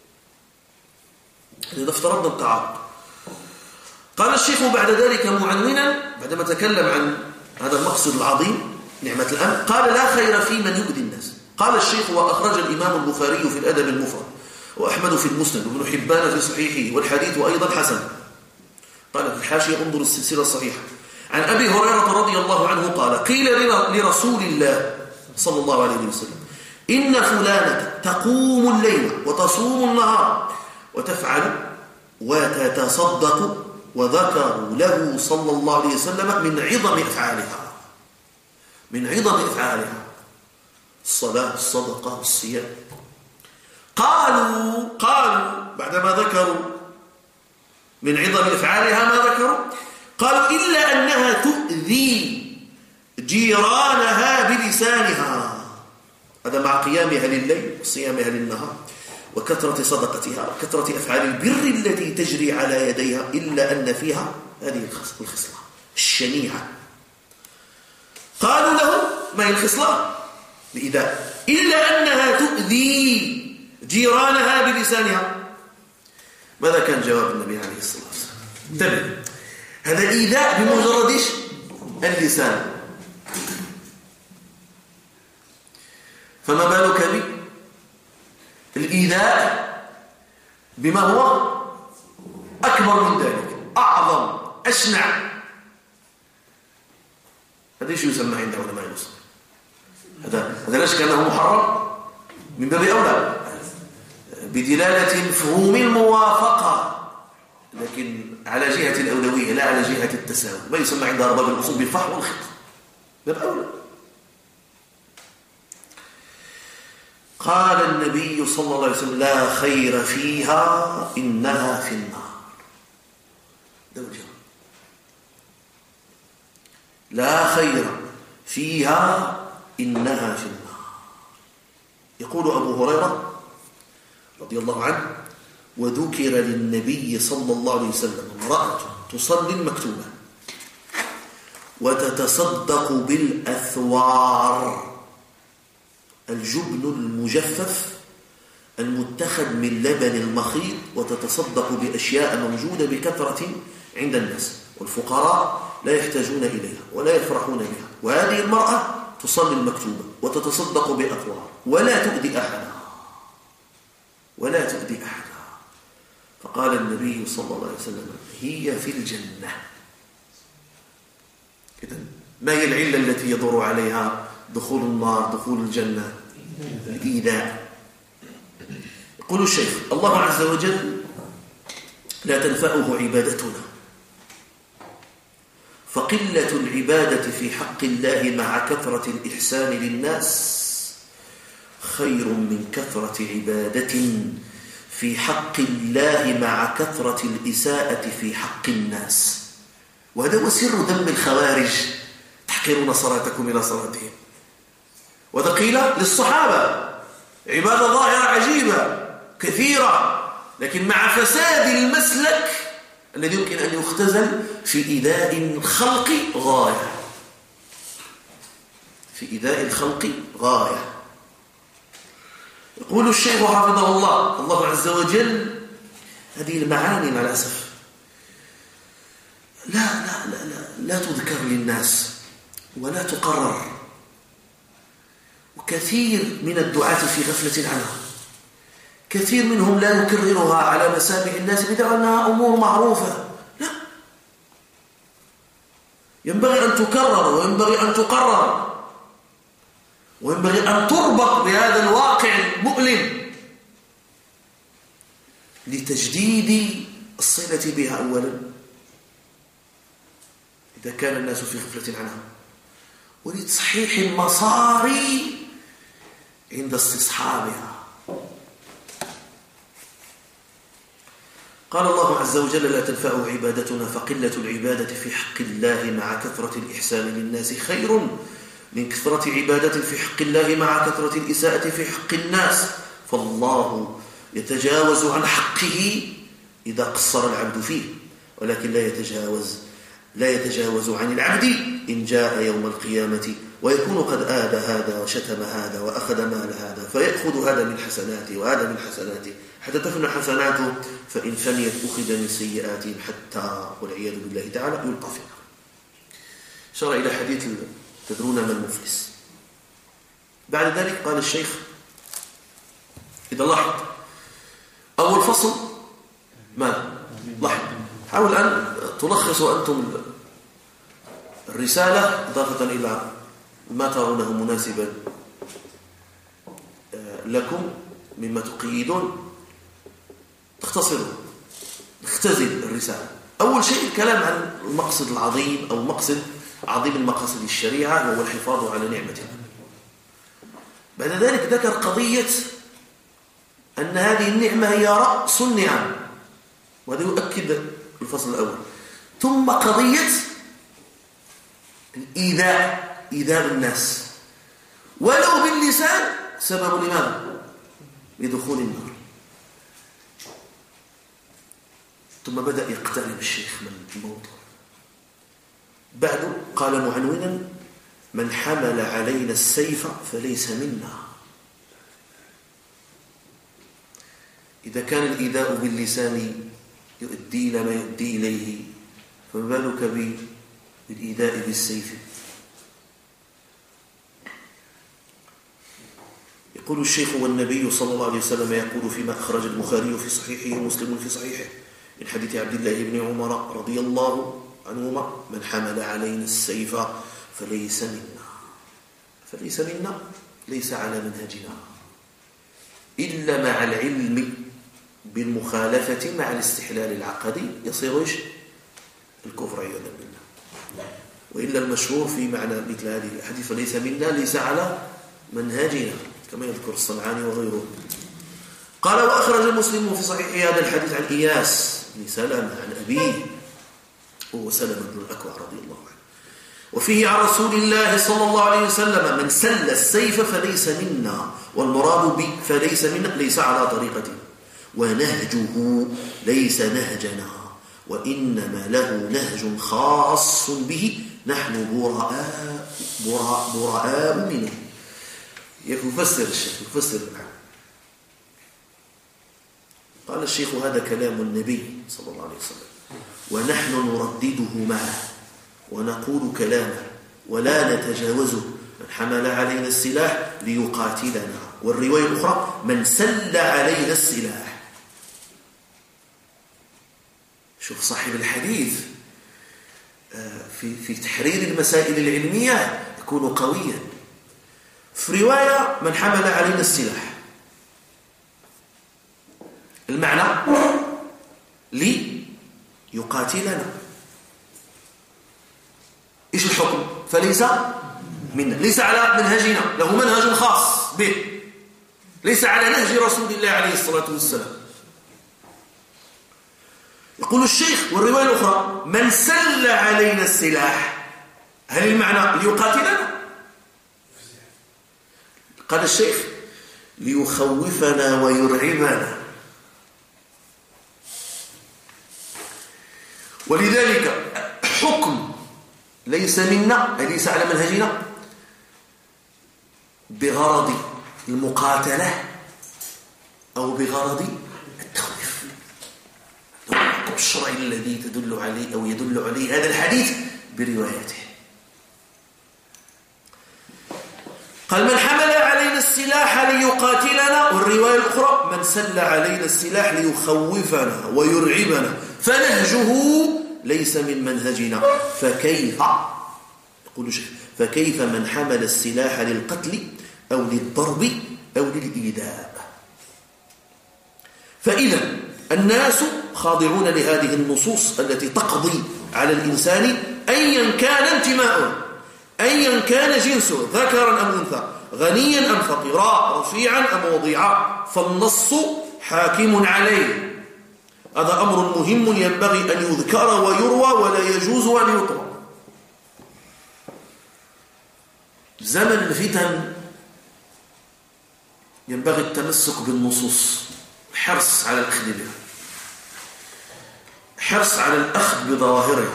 إذا افترضنا التعارض، قال الشيخ بعد ذلك معنونا بعدما تكلم عن هذا المقصد العظيم نعمة الأمن، قال لا خير في من يؤذي الناس. قال الشيخ وأخرج الإمام البخاري في الأدب المفرد وأحمد في المسند وابن حبان في صحيحه والحديث أيضا حسن. قال في الحاشية انظر السلسلة الصحيحة عن أبي هريرة رضي الله عنه قال قيل لرسول الله صلى الله عليه وسلم إن فلانة تقوم الليل وتصوم النهار وتفعل وتتصدق، وذكروا له صلى الله عليه وسلم من عظم أفعالها الصلاة الصدقة الصيام. قالوا بعدما ذكروا من عظم أفعالها ما ذكروا، قالوا إلا أنها تؤذي جيرانها بلسانها، هذا مع قيامها لليل وصيامها للنهار وكثرة صدقتها وكثرة أفعال البر التي تجري على يديها، إلا أن فيها هذه الخصلة الشنيعة. قالوا له ما هي الخصلة بإذاء؟ إلا أنها تؤذي جيرانها بلسانها. ماذا كان جواب النبي عليه الصلاة والسلام؟ انتبه، هذا إيذاء بمجرد اللسان، فما بالك بالإيذاء بما هو أكبر من ذلك، أعظم، أشنع. هذا ايش يسمى عند علماء الأصول؟ هذا ليش كأنه محرم؟ من باب أولى بدلالة مفهوم الموافقة، لكن على جهة الأولوية لا على جهة التساوي، ما يسمى عند أرباب الأصول بالفحم والخط، باب أولى. قال النبي صلى الله عليه وسلم لا خير فيها إنها في النار. لا خير فيها إنها في النار. يقول أبو هريرة رضي الله عنه وذكر للنبي صلى الله عليه وسلم امرأة تصلي المكتوبة وتتصدق بالأثوار، الجبن المجفف المتخذ من لبن المخيط، وتتصدق بأشياء موجودة بكثرة عند الناس والفقراء لا يحتاجون إليها ولا يفرحون بها. وهذه المرأة تصلي المكتوبة وتتصدق بأثوار ولا تؤذي أحدا. فقال النبي صلى الله عليه وسلم هي في الجنة. إذن ما هي العلة التي يدور عليها دخول النار دخول الجنة؟ الإيذاء. يقول الشيخ الله عز وجل لا تنفعه عبادتنا، فقلة العبادة في حق الله مع كثرة الإحسان للناس خير من كثرة عبادة في حق الله مع كثرة الإساءة في حق الناس. وهذا هو سر ذم الخوارج، تحقرون صلاتكم إلى صلاتهم. وهذا قيل للصحابة، عبادة ظاهرة عجيبة كثيرة، لكن مع فساد المسلك الذي يمكن أن يختزل في إيذاء الخلق غاية. يقول الشيخ حفظه الله عز وجل هذه المعاني مع الأسف لا تذكر للناس ولا تقرر، وكثير من الدعاة في غفلة عنها. كثير منهم لا يكررها على مسامع الناس بدعوى أنها أمور معروفة. لا، ينبغي أن تكرر وينبغي أن تقرر وينبغي أن تربط بهذا الواقع المؤلم. لتجديد الصلة بها أولا إذا كان الناس في غفلة عنها، ولتصحيح المسار عند استصحابها. قال الله عز وجل: لا تنفع عبادتنا فقلة العبادة في حق الله مع كثرة الإحسان للناس خير من كثرة عبادة في حق الله مع كثرة الإساءة في حق الناس، فالله يتجاوز عن حقه إذا قصر العبد فيه، ولكن لا يتجاوز عن العبد إن جاء يوم القيامة ويكون قد آذى هذا وشتم هذا وأخذ مال هذا، فيأخذ هذا من حسناته وهذا من حسناته حتى تفنى حسناته، فإن فنيت أخذ من سيئاتهم حتى والعياذ بالله تعالى يلقى في النار. شرع إلى حديث تدرون ما المفلس. بعد ذلك قال الشيخ: إذا لاحظ أول فصل ما لاحظ، حاول أن تلخصوا أنتم الرسالة إضافة إلى ما ترونه مناسبا لكم مما تقيدون، تختصروا، اختزل الرسالة. أول شيء الكلام عن المقصد العظيم أو مقصد عظيم المقاصد الشريعة وهو الحفاظ على نعمة الله. بعد ذلك ذكر قضية أن هذه النعمة هي رأس النعم، وهذا يؤكد الفصل الأول. ثم قضية إيذاء الناس ولو باللسان سبب لماذا؟ لدخول النار. ثم بدأ يقترب الشيخ من الموضوع. بعد قال معنونا: من حمل علينا السيف فليس منا. إذا كان الإيذاء باللسان يؤدي إلى ما يؤدي إليه، فما بالك بالإيذاء بالسيف؟ يقول الشيخ: والنبي صلى الله عليه وسلم يقول فيما أخرج البخاري في صحيحه ومسلم في صحيحه من حديث عبد الله بن عمر رضي الله عنهما: من حمل علينا السيف فليس منا. فليس منا ليس على منهجنا، إلا مع العلم بالمخالفة مع الاستحلال العقدي يصير إيش؟ الكفر عياذا بالله. وإلا المشهور في معنى مثل هذه الحديث فليس منا ليس على منهجنا، كما يذكر الصنعاني وغيره. قال: وأخرج مسلم في صحيح هذا الحديث عن إياس بن سلمة عن أبيه وهو سلمة بن الأكوع رضي الله عنه، وفيه عن رسول الله صلى الله عليه وسلم: من سل السيف فليس منا، والمراد فليس منا ليس على طريقته، ونهجه ليس نهجنا، وإنما له نهج خاص به، نحن براء منه. يفسر الشيخ يفسر الآن. قال الشيخ: هذا كلام النبي صلى الله عليه وسلم، ونحن نردده معه ونقول كلامه ولا نتجاوزه. من حمل علينا السلاح ليقاتلنا، والرواية الأخرى: من سل علينا السلاح. شوف صاحب الحديث في تحرير المسائل العلمية يكون قويا. في رواية: من حمل علينا السلاح، المعنى ليقاتلنا. إيش الحكم؟ فليس منا، ليس على منهجنا، له منهج خاص به، ليس على نهج رسول الله عليه الصلاة والسلام. يقول الشيخ: والرواية الأخرى: من سل علينا السلاح، هل المعنى ليقاتلنا؟ قال الشيخ: ليخوفنا ويرعبنا. ولذلك حكم ليس منا أي ليس على منهجنا بغرض المقاتلة أو بغرض التخويف. الحكم الشرعي الذي تدل عليه أو يدل عليه هذا الحديث بروايته. قال: من حمل علينا السلاح ليقاتلنا، والرواية الأخرى: من سل علينا السلاح ليخوفنا ويرعبنا، فنهجه ليس من منهجنا. فكيف، يقول الشيخ، فكيف من حمل السلاح للقتل أو للضرب أو للإيذاء؟ فإذا الناس خاضعون لهذه النصوص التي تقضي على الإنسان أيا كان انتماءه، أيا كان جنسه، ذكرا أم أنثى، غنيا أم فقيرا، رفيعا أم وضيعا، فالنص حاكم عليه. هذا أمر مهم ينبغي أن يذكر ويروى ولا يجوز أن يطرى. زمن الفتن ينبغي التمسك بالنصوص، حرص على الأخذ بها، حرص على الأخذ بظواهرها،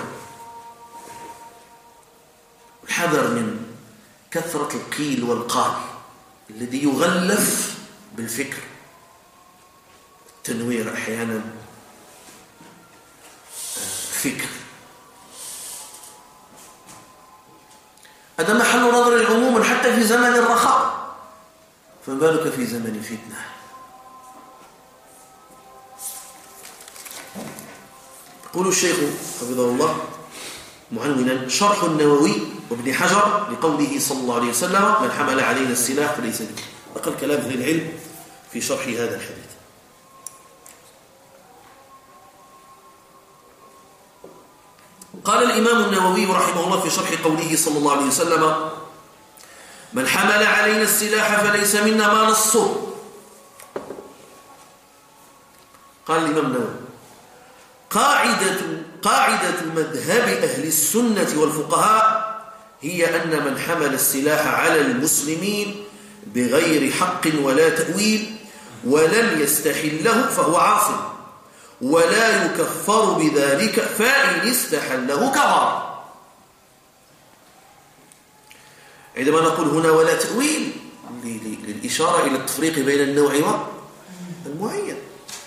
الحذر من كثرة القيل والقال الذي يغلف بالفكر، التنوير أحيانا فكر. هذا محل نظر عموما حتى في زمن الرخاء، فما بالك في زمن الفتنة. يقول الشيخ حفظه الله معنونا: شرح النووي وابن حجر لقوله صلى الله عليه وسلم: من حمل علينا السلاح فليس منه. أقل كلام أهل العلم في شرح هذا الحديث. قال الإمام النووي رحمه الله في شرح قوله صلى الله عليه وسلم: من حمل علينا السلاح فليس منا، ما نصه. قال الإمام النووي: قاعدة مذهب أهل السنة والفقهاء هي أن من حمل السلاح على المسلمين بغير حق ولا تأويل ولم يستحله فهو عاصم، ولا يكفر بذلك، فإن استحله كفر. عندما نقول هنا ولا تأويل للإشارة إلى التفريق بين النوع والمعين.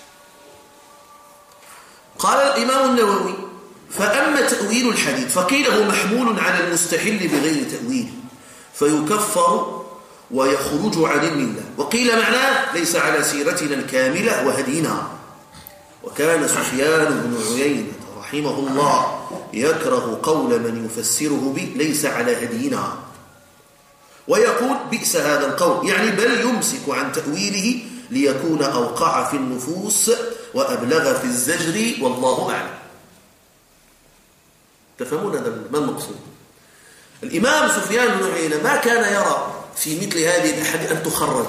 قال الإمام النووي: فأما تأويل الحديث فقيل هو محمول على المستحل بغير تأويل فيكفر ويخرج عن الملة، وقيل معناه ليس على سيرتنا الكاملة وهدينا. وكان سفيان بن عيينة رحمه الله يكره قول من يفسره ليس على هدينا، ويقول بئس هذا القول، يعني بل يمسك عن تأويله ليكون أوقع في النفوس وأبلغ في الزجر، والله أعلم. تفهمون هذا ما المقصود؟ الإمام سفيان بن عيينة ما كان يرى في مثل هذه الأحاديث أن تخرج.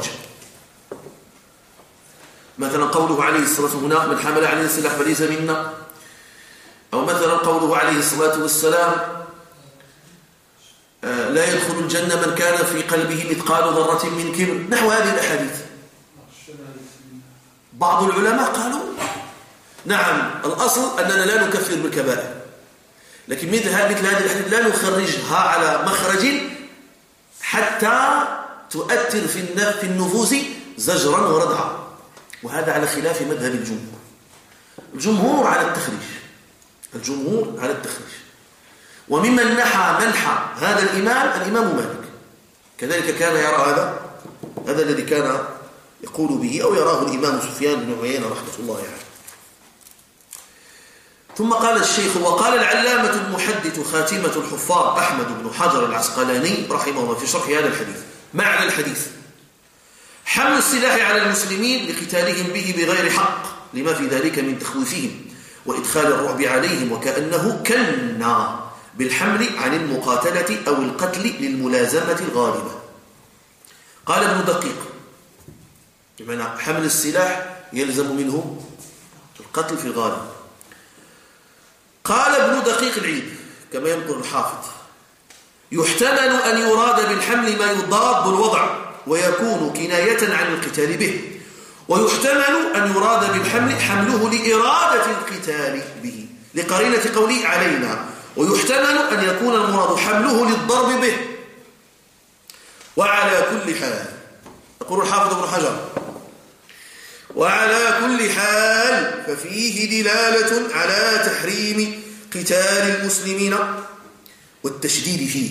مثلا قوله عليه الصلاة والسلام: من حمل علينا السلاح فليس منا، أو مثلا قوله عليه الصلاة والسلام: لا يدخل الجنة من كان في قلبه مثقال ذرة من كبر، نحو هذه الأحاديث. بعض العلماء قالوا نعم الأصل أننا لا نكفر بالكبائر، لكن مثل هذه الأحاديث لا نخرجها على مخرج حتى تؤثر في النفوس زجرا وردعا، وهذا على خلاف مذهب الجمهور. الجمهور على التخريج، وممن نحى منحى هذا الإمام مالك، كذلك كان يرى هذا الذي كان يقول به أو يراه الإمام سفيان بن عيينة رحمة الله عليه. ثم قال الشيخ: وقال العلامة المحدث خاتمة الحفاظ أحمد بن حجر العسقلاني رحمه الله في شرح هذا الحديث: معنى الحديث حمل السلاح على المسلمين لقتالهم به بغير حق، لما في ذلك من تخويفهم وإدخال الرعب عليهم، وكأنه كنا بالحمل عن المقاتلة أو القتل للملازمة الغالبة. قال ابن دقيق: بمعنى حمل السلاح يلزم منه القتل في الغالب. قال ابن دقيق العيد كما ينقل الحافظ: يحتمل أن يراد بالحمل ما يضاد الوضع ويكون كناية عن القتال به، ويحتمل أن يراد بالحمل حمله لإرادة القتال به لقرينة قوله علينا، ويحتمل أن يكون المراد حمله للضرب به. وعلى كل حال، يقول الحافظ ابن حجر: وعلى كل حال ففيه دلالة على تحريم قتال المسلمين والتشديد فيه،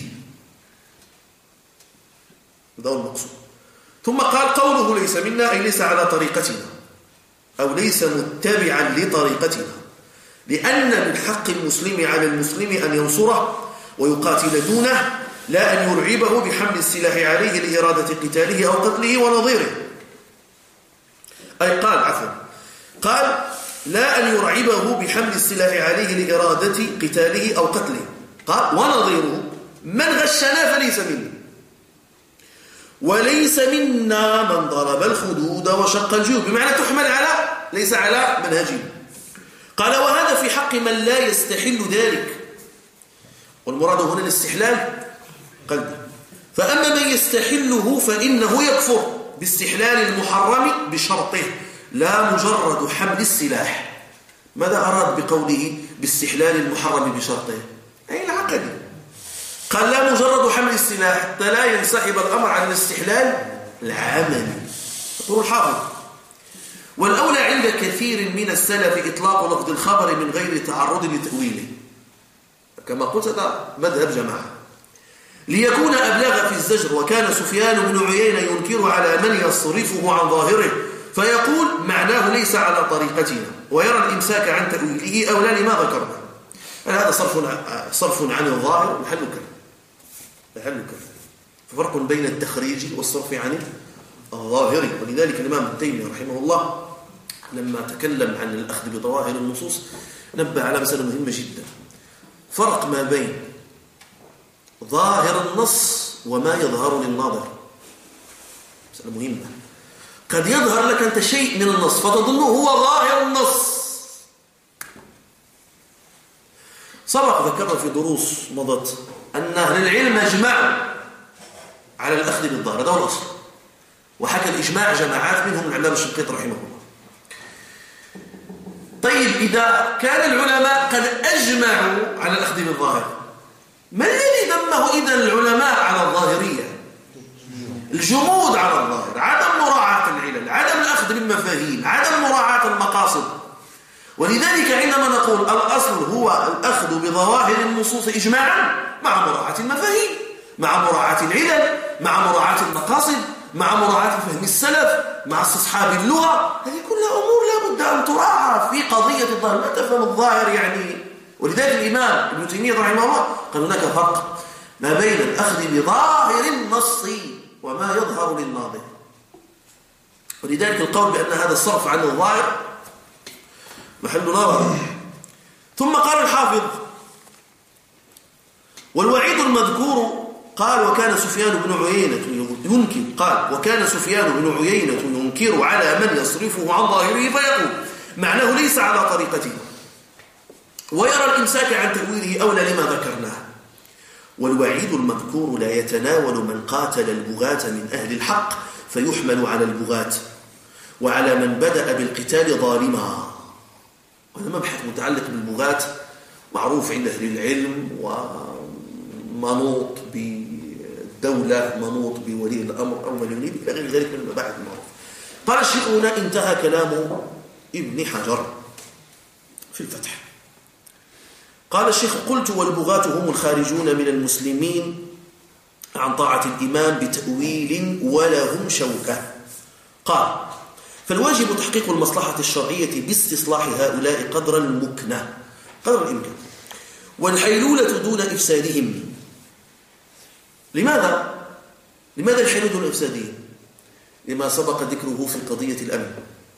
هذا هو المقصود. ثم قال: قوله ليس منا أي ليس على طريقتنا أو ليس متبعا لطريقتنا، لأن من حق المسلم على المسلم أن ينصره ويقاتل دونه، لا أن يرعبه بحمل السلاح عليه لإرادة قتاله أو قتله ونظيره. أي قال لا أن يرعبه بحمل السلاح عليه لإرادة قتاله أو قتله. قال ونظيره من غشنا فليس منا وليس منا من ضرب الخدود وشق الجيوب، بمعنى تحمل على ليس على منهجه. قال وهذا في حق من لا يستحل ذلك، والمراد هنا الاستحلال قلبي. فأما من يستحله فإنه يكفر باستحلال المحرم بشرطه لا مجرد حمل السلاح. ماذا أراد بقوله باستحلال المحرم بشرطه؟ أي العقدي. قال لا مجرد حمل السلاح حتى لا ينسحب الأمر عن الاستحلال العملي. يقول الحافظ والأولى عند كثير من السلف إطلاق لفظ الخبر من غير تعرض لتأويله، كما قلت هذا مذهب جماعة، ليكون أبلغ في الزجر. وكان سفيان بن عيينة ينكر على من يصرفه عن ظاهره فيقول معناه ليس على طريقتنا، ويرى الإمساك عن تأويله أولى لما ذكرنا. هذا صرف عن الظاهر محل كلام. ففرق بين التخريج والصرف عن الظاهر. ولذلك الإمام ابن تيمية رحمه الله لما تكلم عن الأخذ بظواهر النصوص نبه على مسألة مهمة جدا، فرق ما بين ظاهر النص وما يظهر للناظر. مسألة مهمة. قد يظهر لك أنت شيء من النص فتظنه هو ظاهر النص. سبق ذكرنا في دروس مضت أن أهل العلم أجمعوا على الأخذ بالظاهر، هذا هو الأصل، وحكى الإجماع جماعات منهم العلامة الشنقيطي رحمه الله. طيب إذا كان العلماء قد أجمعوا على الأخذ بالظاهر، ما الذي ذمه إذن العلماء على الظاهرية؟ الجمود على الظاهر، عدم مراعاة العلل، عدم الأخذ بالمفاهيم، عدم مراعاة المقاصد. ولذلك عندما نقول الأصل هو الأخذ بظواهر النصوص إجماعا مع مراعاة المفاهيم، مع مراعاة العلل، مع مراعاة المقاصد، مع مراعاة فهم السلف، مع استصحاب اللغة، هذه كلها أمور لا بد أن تراعى في قضية الظاهر. ما تفهم الظاهر يعني. ولذلك الإمام ابن تيمية رحمه الله قال هناك فرق ما بين الأخذ بظاهر النص وما يظهر للناظر. ولذلك القول بأن هذا الصرف عن الظاهر محل نظر. ثم قال الحافظ والوعيد المذكور قال وكان سفيان بن عيينة ينكر، قال وكان سفيان بن عيينة ينكر على من يصرفه عن ظاهره فيقول معناه ليس على طريقته، ويرى الإمساك عن تأويله أولى لما ذكرناه. والوعيد المذكور لا يتناول من قاتل البغاة من أهل الحق فيحمل على البغاة وعلى من بدأ بالقتال ظالما. وهذا مبحث متعلق بالبغاة معروف عند أهل العلم، ومنوط بالدولة، منوط بولي الأمر أو من يريد إلى غير ذلك من المباحث المعروف. قال الشيخ هنا انتهى كلام ابن حجر في الفتح. قال الشيخ قلت والبغاة هم الخارجون من المسلمين عن طاعة الإمام بتأويل ولهم شوكة. قال فالواجب تحقيق المصلحة الشرعية باستصلاح هؤلاء قدر المكنة، قدر الإمكان، والحيلولة دون إفسادهم. لماذا الحيلولة دون إفسادهم؟ لما سبق ذكره في قضية الأمن.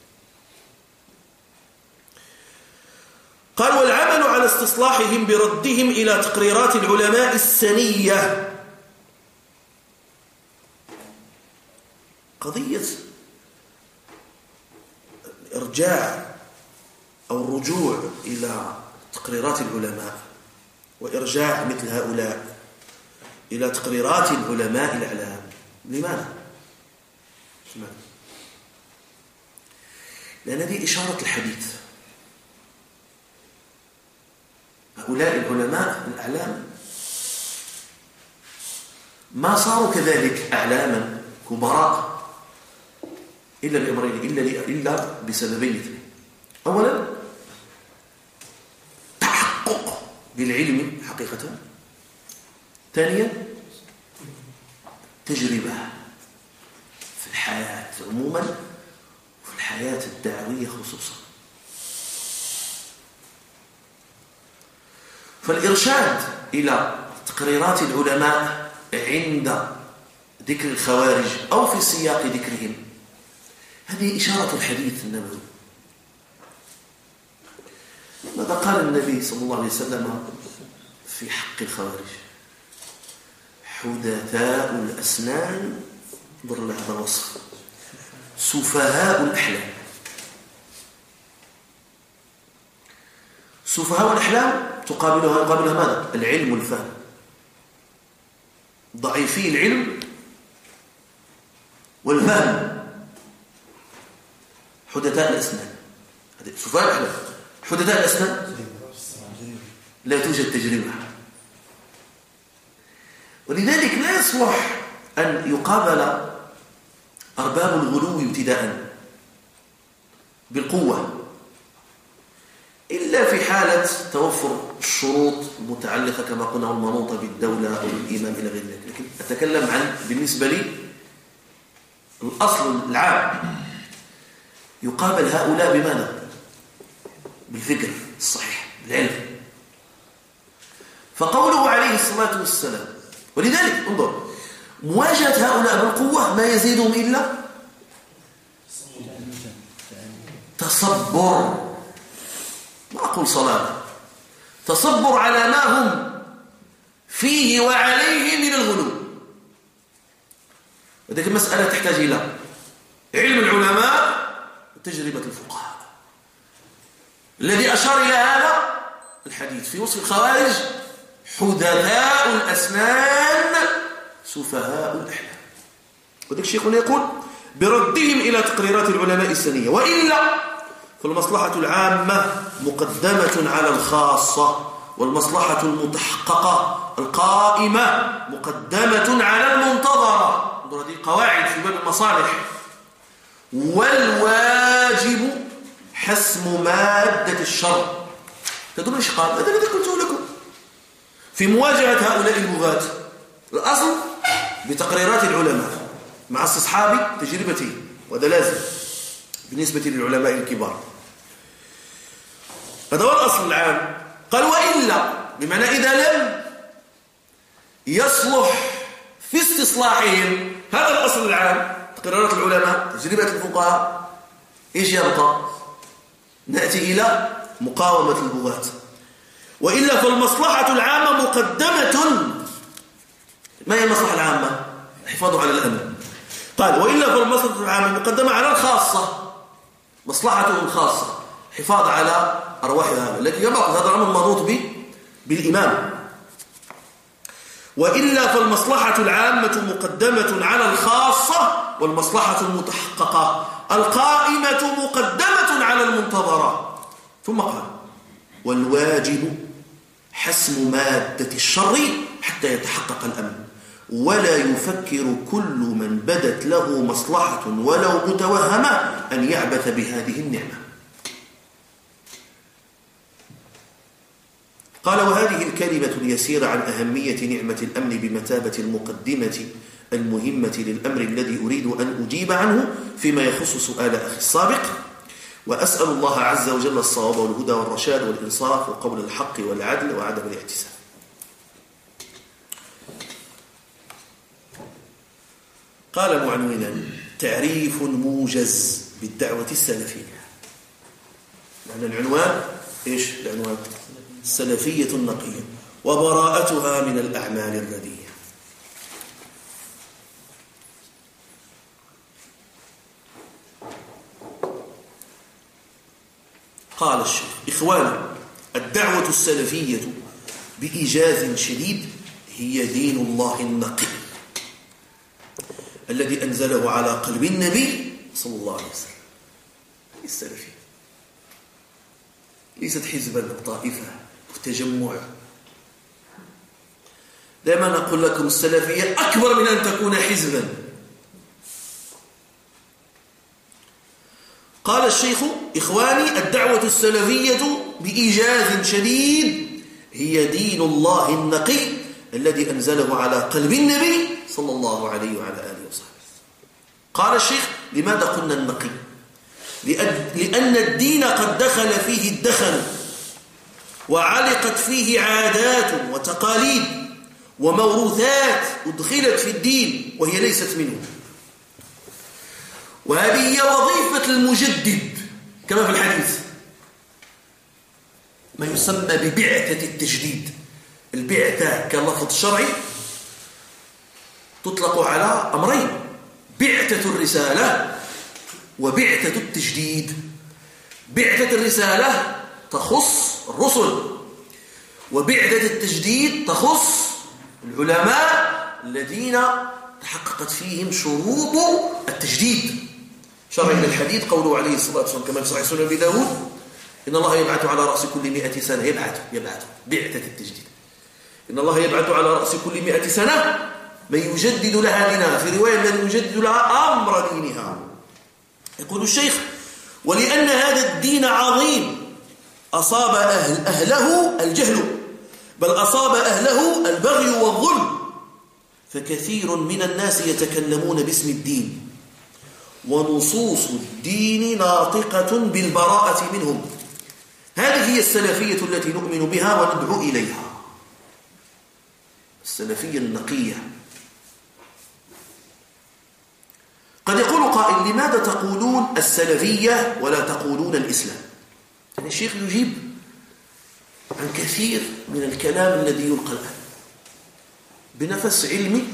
قال والعمل على استصلاحهم بردهم إلى تقريرات العلماء السنية. قضية إرجاع أو الرجوع إلى تقريرات العلماء وإرجاع مثل هؤلاء إلى تقريرات العلماء الأعلام. لماذا؟ لأن هذه إشارة الحديث. هؤلاء العلماء الأعلام ما صاروا كذلك أعلاما كبراء إلا بأمرين، إلا بسببين اثنين. أولا تحقق بالعلم حقيقة، ثانيا تجربة في الحياة عموما وفي الحياة الدعوية خصوصا. فالإرشاد إلى تقريرات العلماء عند ذكر الخوارج أو في سياق ذكرهم هذه إشارة الحديث النبوي. ماذا قال النبي صلى الله عليه وسلم في حق الخوارج؟ حدثاء الأسنان، انظر إلى هذا الوصف، سفهاء الأحلام. سفهاء الأحلام يقابلها ماذا؟ العلم والفهم. ضعيفي العلم والفهم. حدثاء الأسنان، سفهاء الأحلام. حدثاء الأسنان لا توجد تجربة، ولذلك لا يصلح أن يقابل أرباب الغلو ابتداء بالقوة إلا في حالة توفر الشروط المتعلقة كما قلنا المنوطة بالدولة أو الإمام إلى غير ذلك. لكن أتكلم عن بالنسبة لي الأصل العام، يقابل هؤلاء بماذا؟ بالفكر الصحيح، بالعلم. فقوله عليه الصلاة والسلام، ولذلك انظر مواجهة هؤلاء بالقوة ما يزيدهم إلا تصبر، ما أقول صلاة، تصبر على ما هم فيه وعليه من الغلو. وذلك المسألة تحتاج إلى علم العلماء وتجربة الفقهاء. الذي أشار إلى هذا الحديث في وصف الخوارج: حدثاء الأسنان سفهاء الأحلام. وذلك الشيخ يقول: بردهم إلى تقريرات العلماء السنية، وإلا فالمصلحة العامة مقدمة على الخاصة، والمصلحة المتحققة القائمة مقدمة على المنتظرة. هذه قواعد في باب المصالح. والواجب حسم مادة الشر. تدرون ايش قال؟ هذا الذي قلته لكم في مواجهة هؤلاء البغاة. الأصل بتقريرات العلماء مع استصحاب تجربته، وهذا لازم بالنسبة للعلماء الكبار. هذا هو الأصل العام. قال: وإلا، بمعنى إذا لم يصلح في استصلاحهم هذا الأصل العام، تقريرات العلماء، تجربة الفقهاء، إيش يبقى؟ نأتي إلى مقاومة البغاة. وإلا فالمصلحة العامة مقدمة. ما هي المصلحة العامة؟ الحفاظ على الأمن. قال: وإلا فالمصلحة العامة مقدمة على الخاصة، مصلحتهم الخاصة، حفاظ على أرواح هذا. لكن يبقى هذا الأمر مربوط بالإمام. وإلا فالمصلحة العامة مقدمة على الخاصة، والمصلحة المتحققة القائمة مقدمة على المنتظرة. ثم قال: والواجب حسم مادة الشر حتى يتحقق الأمن، ولا يفكر كل من بدت له مصلحة ولو متوهمة أن يعبث بهذه النعمة. قال: وهذه الكلمة اليسيرة عن أهمية نعمة الأمن بمثابة المقدمة المهمة للأمر الذي أريد أن أجيب عنه فيما يخص سؤال أخي السابق، وأسأل الله عز وجل الصواب والهدى والرشاد والإنصاف وقول الحق والعدل وعدم الاعتساف. قال معنونا: تعريف موجز بالدعوة السلفية. لأن العنوان إيش؟ العنوان السلفية النقية وبراءتها من الأعمال الرديئة. قال الشيخ: إخواني، الدعوة السلفية بإيجاز شديد هي دين الله النقي الذي أنزله على قلب النبي صلى الله عليه وسلم. السلفية ليست حزبا طائفة وتجمع. دائما أقول لكم السلفية أكبر من أن تكون حزبا. قال الشيخ: إخواني، الدعوة السلفية بإيجاز شديد هي دين الله النقي الذي أنزله على قلب النبي صلى الله عليه وعلى آله وصحبه. قال الشيخ: لماذا قلنا النقي؟ لأن الدين قد دخل فيه الدخل، وعلقت فيه عادات وتقاليد وموروثات أدخلت في الدين وهي ليست منه. وهذه هي وظيفة المجدد كما في الحديث. تسمى ببعثة التجديد. البعثة كلفظ شرعي تطلق على أمرين: بعثة الرسالة وبعثة التجديد. بعثة الرسالة تخص الرسل، وبعثة التجديد تخص العلماء الذين تحققت فيهم شروط التجديد. شرع من الحديث قوله عليه الصلاة والسلام كما في صحيح سنن أبي داود: إن الله يبعث على رأس كل 100 سنة، يبعث بعثة التجديد. إن الله يبعث على رأس كل 100 سنة من يجدد لها دينها، في رواية من يجدد لها أمر دينها. يقول الشيخ: ولأن هذا الدين عظيم أصاب أهله الجهل، بل أصاب أهله البغي والظلم، فكثير من الناس يتكلمون باسم الدين ونصوص الدين ناطقة بالبراءة منهم. هذه هي السلفية التي نؤمن بها وندعو إليها، السلفية النقية. قد يقول قائل: لماذا تقولون السلفية ولا تقولون الإسلام؟ يعني الشيخ يجيب عن كثير من الكلام الذي يلقى الآن بنفس علمي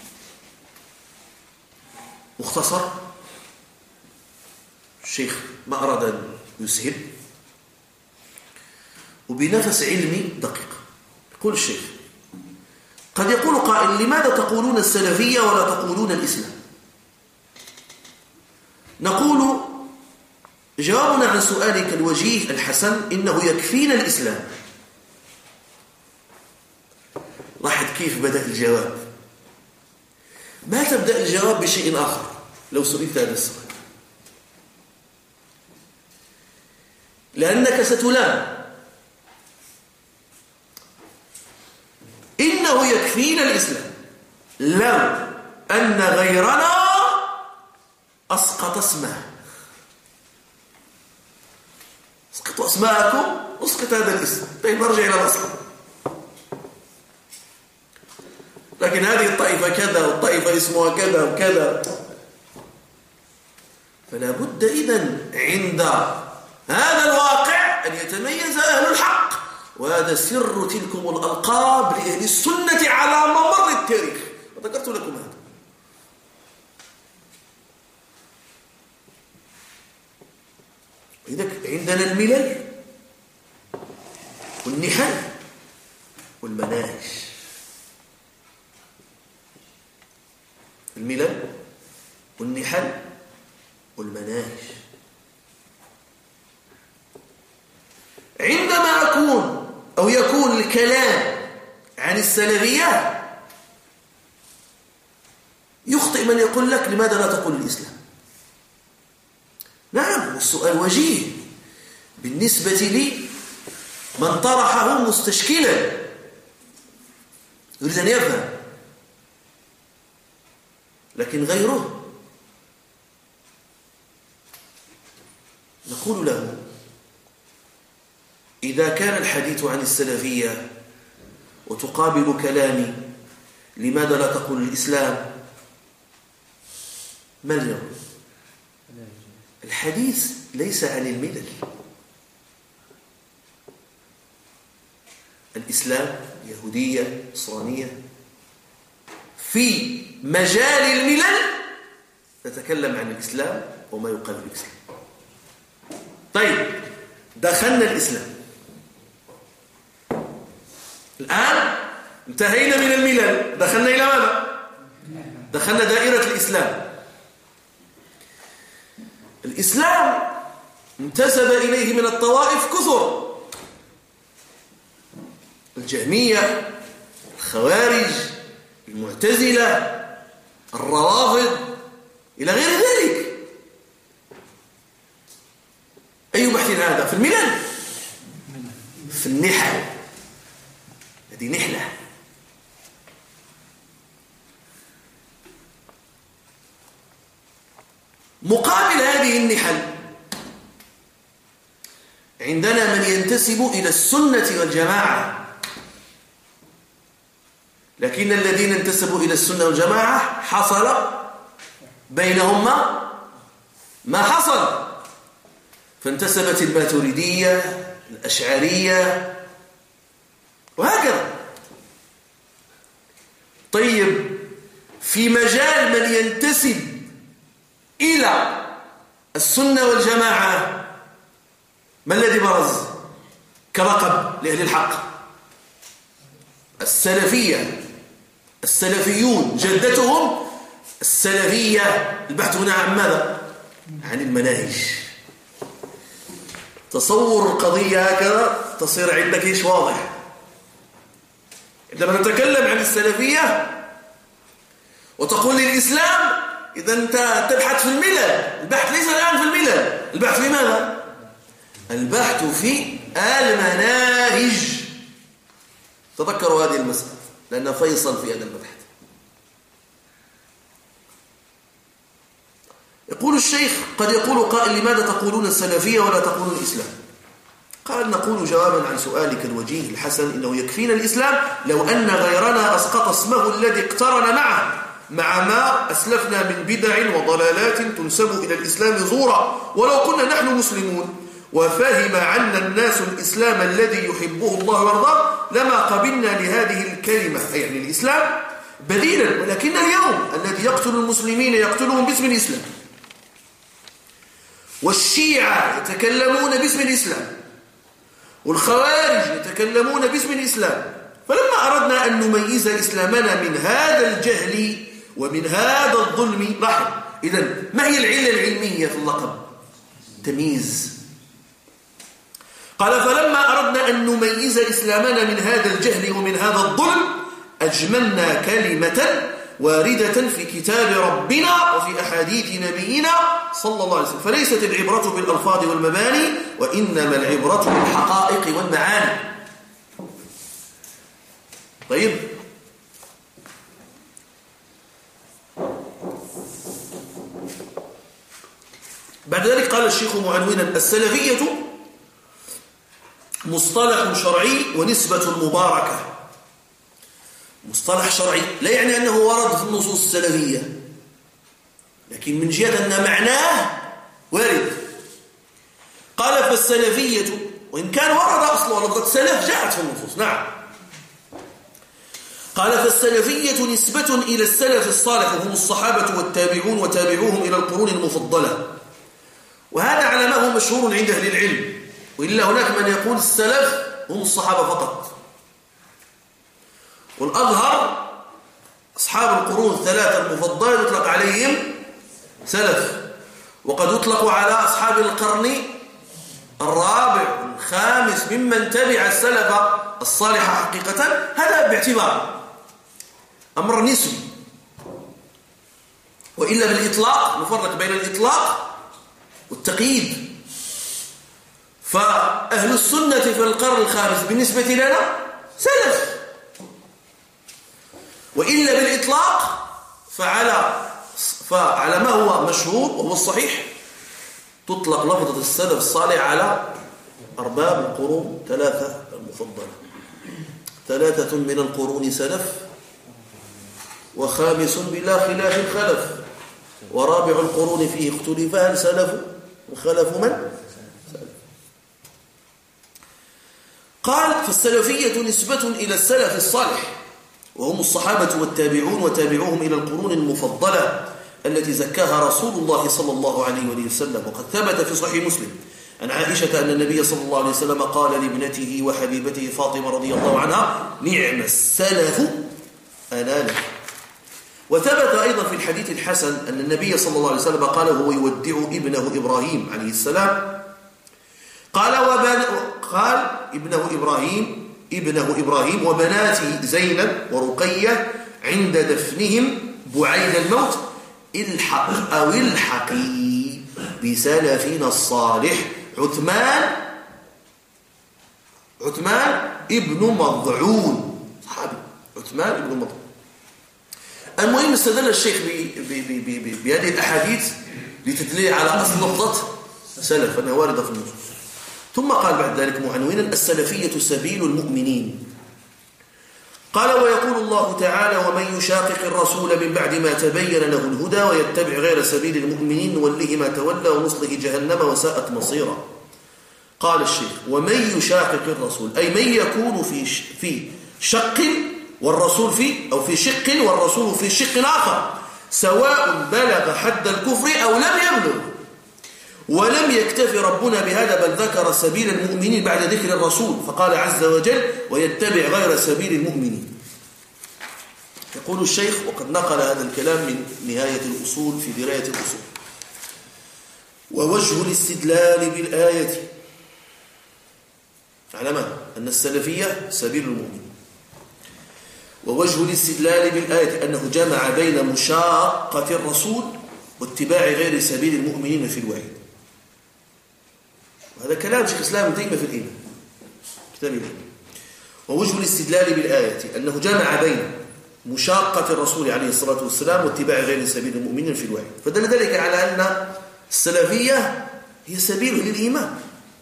مختصر. الشيخ ما أراد أن يسهل، وبنفس علمي دقيق. يقول الشيخ: قد يقول قائل: لماذا تقولون السلفية ولا تقولون الإسلام؟ نقول: جوابنا عن سؤالك الوجيه الحسن إنه يكفينا الإسلام. لاحظ كيف بدأ الجواب. ما تبدأ الجواب بشيء آخر لو سئلت هذا السؤال، لأنك ستلام. إنه يكفينا الإسلام لو أن غيرنا أسقط اسمه. اسقطوا أسماءكم، اسقط هذا الاسم، طيب نرجع إلى الأصل. لكن هذه الطائفة كذا والطائفة اسمها كذا وكذا، فلا بد إذن عند هذا الواقع أن يتميز أهل الحق، وهذا سر تلكم الألقاب لأهل السنة على ممر التاريخ، وذكرت لكم هذا. إذا عندنا الملل والنحل والمناهج. الملل والنحل والمناهج. عندما يكون الكلام عن السلفية يخطئ من يقول لك: لماذا لا تقول الإسلام؟ نعم، والسؤال وجيه بالنسبة لي من طرحه مستشكلا يريد أن يفهم، لكن غيره نقول له: إذا كان الحديث عن السلفية وتقابل كلامي لماذا لا تقول الإسلام؟ ما الجواب؟ الحديث ليس عن الملل. الإسلام يهودية نصرانية، في مجال الملل نتكلم عن الإسلام وما يقال بالإسلام. طيب، دخلنا الإسلام الآن، انتهينا من الملل، دخلنا إلى ماذا؟ دخلنا دائرة الإسلام. الإسلام انتسب إليه من الطوائف كثر: الجهمية، الخوارج، المعتزلة، الروافض، إلى غير ذلك. أي بحث هذا؟ في الملل، في النحل. هذه نحلة. مقابل هذه النحل عندنا من ينتسب إلى السنة والجماعة، لكن الذين انتسبوا إلى السنة والجماعة حصل بينهم ما حصل، فانتسبت الماتريدية الأشعرية وهكذا. طيب في مجال من ينتسب إلى السنة والجماعة ما الذي برز كلقب لأهل الحق؟ السلفية، السلفيون جدتهم السلفية. البحث هنا عن ماذا؟ عن المناهج. تصور القضية هكذا تصير عندك إيش واضح. عندما نتكلم عن السلفية وتقول للإسلام إذا أنت تبحث في الملل. البحث ليس الآن في الملل، البحث في ماذا؟ البحث في المناهج. تذكروا هذه المسألة لأنها فيصل في هذا البحث. يقول الشيخ: قد يقول قائل لماذا تقولون السلفية ولا تقولون الإسلام؟ قال: نقول جوابا عن سؤالك الوجيه الحسن إنه يكفينا الإسلام لو أن غيرنا أسقط اسمه الذي اقترن معه مع ما أسلفنا من بدع وضلالات تنسب إلى الإسلام زورا، ولو كنا نحن مسلمون وفهم عنا الناس الإسلام الذي يحبه الله ويرضاه لما قبلنا لهذه الكلمة، أي يعني الإسلام، بديلا. ولكن اليوم الذي يقتل المسلمين يقتلهم باسم الإسلام، والشيعة يتكلمون باسم الإسلام، والخوارج يتكلمون باسم الإسلام. فلما أردنا أن نميز إسلامنا من هذا الجهل ومن هذا الظلم لاحظ. إذن ما هي العلة العلمية في اللقب؟ تمييز. قال: فلما أردنا أن نميز إسلامنا من هذا الجهل ومن هذا الظلم أجملنا كلمة واردة في كتاب ربنا وفي أحاديث نبينا صلى الله عليه وسلم، فليست العبرة بالألفاظ والمباني وإنما العبرة بالحقائق والمعاني. طيب، بعد ذلك قال الشيخ معنونا: السلفية مصطلح شرعي ونسبة مباركة. مصطلح شرعي لا يعني أنه ورد في النصوص السلفية، لكن من جهة أن معناه وارد. قال: فالسلفية وإن كان ورد أصلا لفظة سلف جاءت في النصوص، نعم. قال: فالسلفية نسبة إلى السلف الصالح وهم الصحابة والتابعون وتابعوهم إلى القرون المفضلة. وهذا على ما هو مشهور عند أهل العلم، وإلا هناك من يقول السلف هم الصحابة فقط. والأظهر أصحاب القرون الثلاثة المفضلة يطلق عليهم سلف، وقد يطلق على أصحاب القرن الرابع والخامس ممن تبع السلف الصالح حقيقة. هذا باعتبار أمر نسبي، وإلا بالإطلاق نفرق بين الإطلاق والتقييد. فأهل السنة في القرن الخامس بالنسبة لنا سلف، وإلا بالإطلاق فعلى ما هو مشهور وهو الصحيح تطلق لفظة السلف الصالح على أرباب القرون ثلاثة المفضلة. 3 من القرون سلف، وخامس بلا خلاف خلف، ورابع القرون فيه اختلف هل سلف وخلف من سلف. قال: فالسلفية نسبة إلى السلف الصالح وهم الصحابة والتابعون وتابعوهم إلى القرون المفضلة التي زكاها رسول الله صلى الله عليه وسلم. وقد ثبت في صحيح مسلم عن عائشة أن النبي صلى الله عليه وسلم قال لابنته وحبيبته فاطمة رضي الله عنها: نعم السلف أنا لك. وثبت أيضا في الحديث الحسن أن النبي صلى الله عليه وسلم قال وهو يودع ابنه إبراهيم عليه السلام، قال ابنه إبراهيم وبناتي زينب ورقية عند دفنهم بعيد الموت: الحق أو الحقي بسلفنا الصالح عثمان ابن مضعون، صحابي عثمان ابن مضعون. المهم استدل الشيخ بهذه الأحاديث لتدليل على أصل لفظة سلف أنها واردة في النصوص. ثم قال بعد ذلك معنونا: السلفية سبيل المؤمنين. قال: ويقول الله تعالى: ومن يشاقق الرسول من بعد ما تبين له الهدى ويتبع غير سبيل المؤمنين نوله ما تولى ونصله جهنم وساءت مصيرا. قال الشيخ: ومن يشاقق الرسول أي من يكون في شق والرسول في شق والرسول في شق آخر، سواء بلغ حد الكفر أو لم يبلغ. ولم يكتف ربنا بهذا، بل ذكر سبيل المؤمنين بعد ذكر الرسول، فقال عز وجل: ويتبع غير سبيل المؤمنين. يقول الشيخ، وقد نقل هذا الكلام من نهاية الأصول في دراية الأصول: ووجه الاستدلال بالآية على ماذا؟ أن السلفية سبيل المؤمن. ووجه الاستدلال بالآية أنه جمع بين مشاقة الرسول واتباع غير سبيل المؤمنين في الوعيد. وهذا كلام شيخ الإسلام ابن تيمية في الإيمان، كتاب الإيمان. ووجه الاستدلال بالآية أنه جمع بين مشاقة الرسول عليه الصلاة والسلام واتباع غير سبيل المؤمنين في الوعيد، فدل ذلك على أن السلفية هي سبيل للإيمان.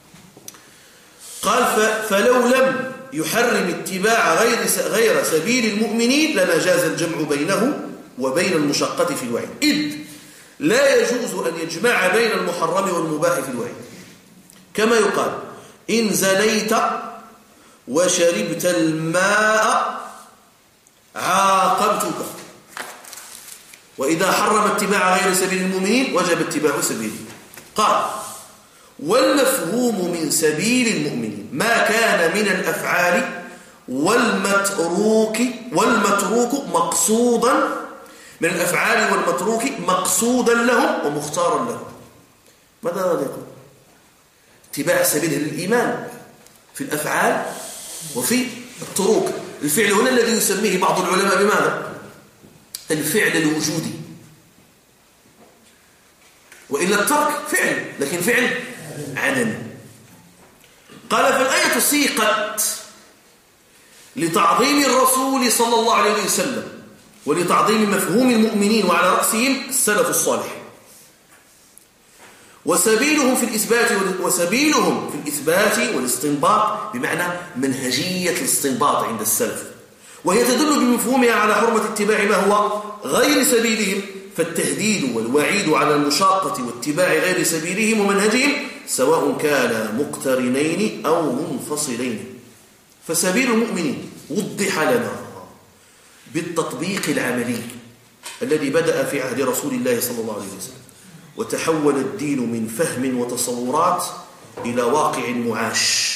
قال: فلو لم يحرم اتباع غير سبيل المؤمنين لما جاز الجمع بينه وبين المشقة في الوعيد، إذ لا يجوز أن يجمع بين المحرم والمباح في الوعيد. كما يقال: إن زنيت وشربت الماء عاقبتك، وإذا حرم اتباع غير سبيل المؤمنين وجب اتباع سبيله. قال: والمفهوم من سبيل المؤمنين ما كان من الأفعال والمتروك مقصودا من الأفعال والمتروك مقصودا لهم ومختارا لهم. ماذا يقول؟ اتباع سبيل الإيمان في الأفعال وفي التروك. الفعل هنا الذي يسميه بعض العلماء بماذا؟ الفعل الوجودي، وإلا الترك فعل، لكن فعل عدمي. قال: فالآية سيقت لتعظيم الرسول صلى الله عليه وسلم ولتعظيم مفهوم المؤمنين، وعلى رأسهم السلف الصالح، وسبيلهم في الإثبات والاستنباط، بمعنى منهجية الاستنباط عند السلف، وهي تدل بمفهومها على حرمة اتباع ما هو غير سبيلهم. فالتهديد والوعيد على المشاقة واتباع غير سبيلهم ومنهجهم سواء كان مقترنين أو منفصلين. فسبيل المؤمنين وضح لنا بالتطبيق العملي الذي بدأ في عهد رسول الله صلى الله عليه وسلم، وتحول الدين من فهم وتصورات إلى واقع معاش.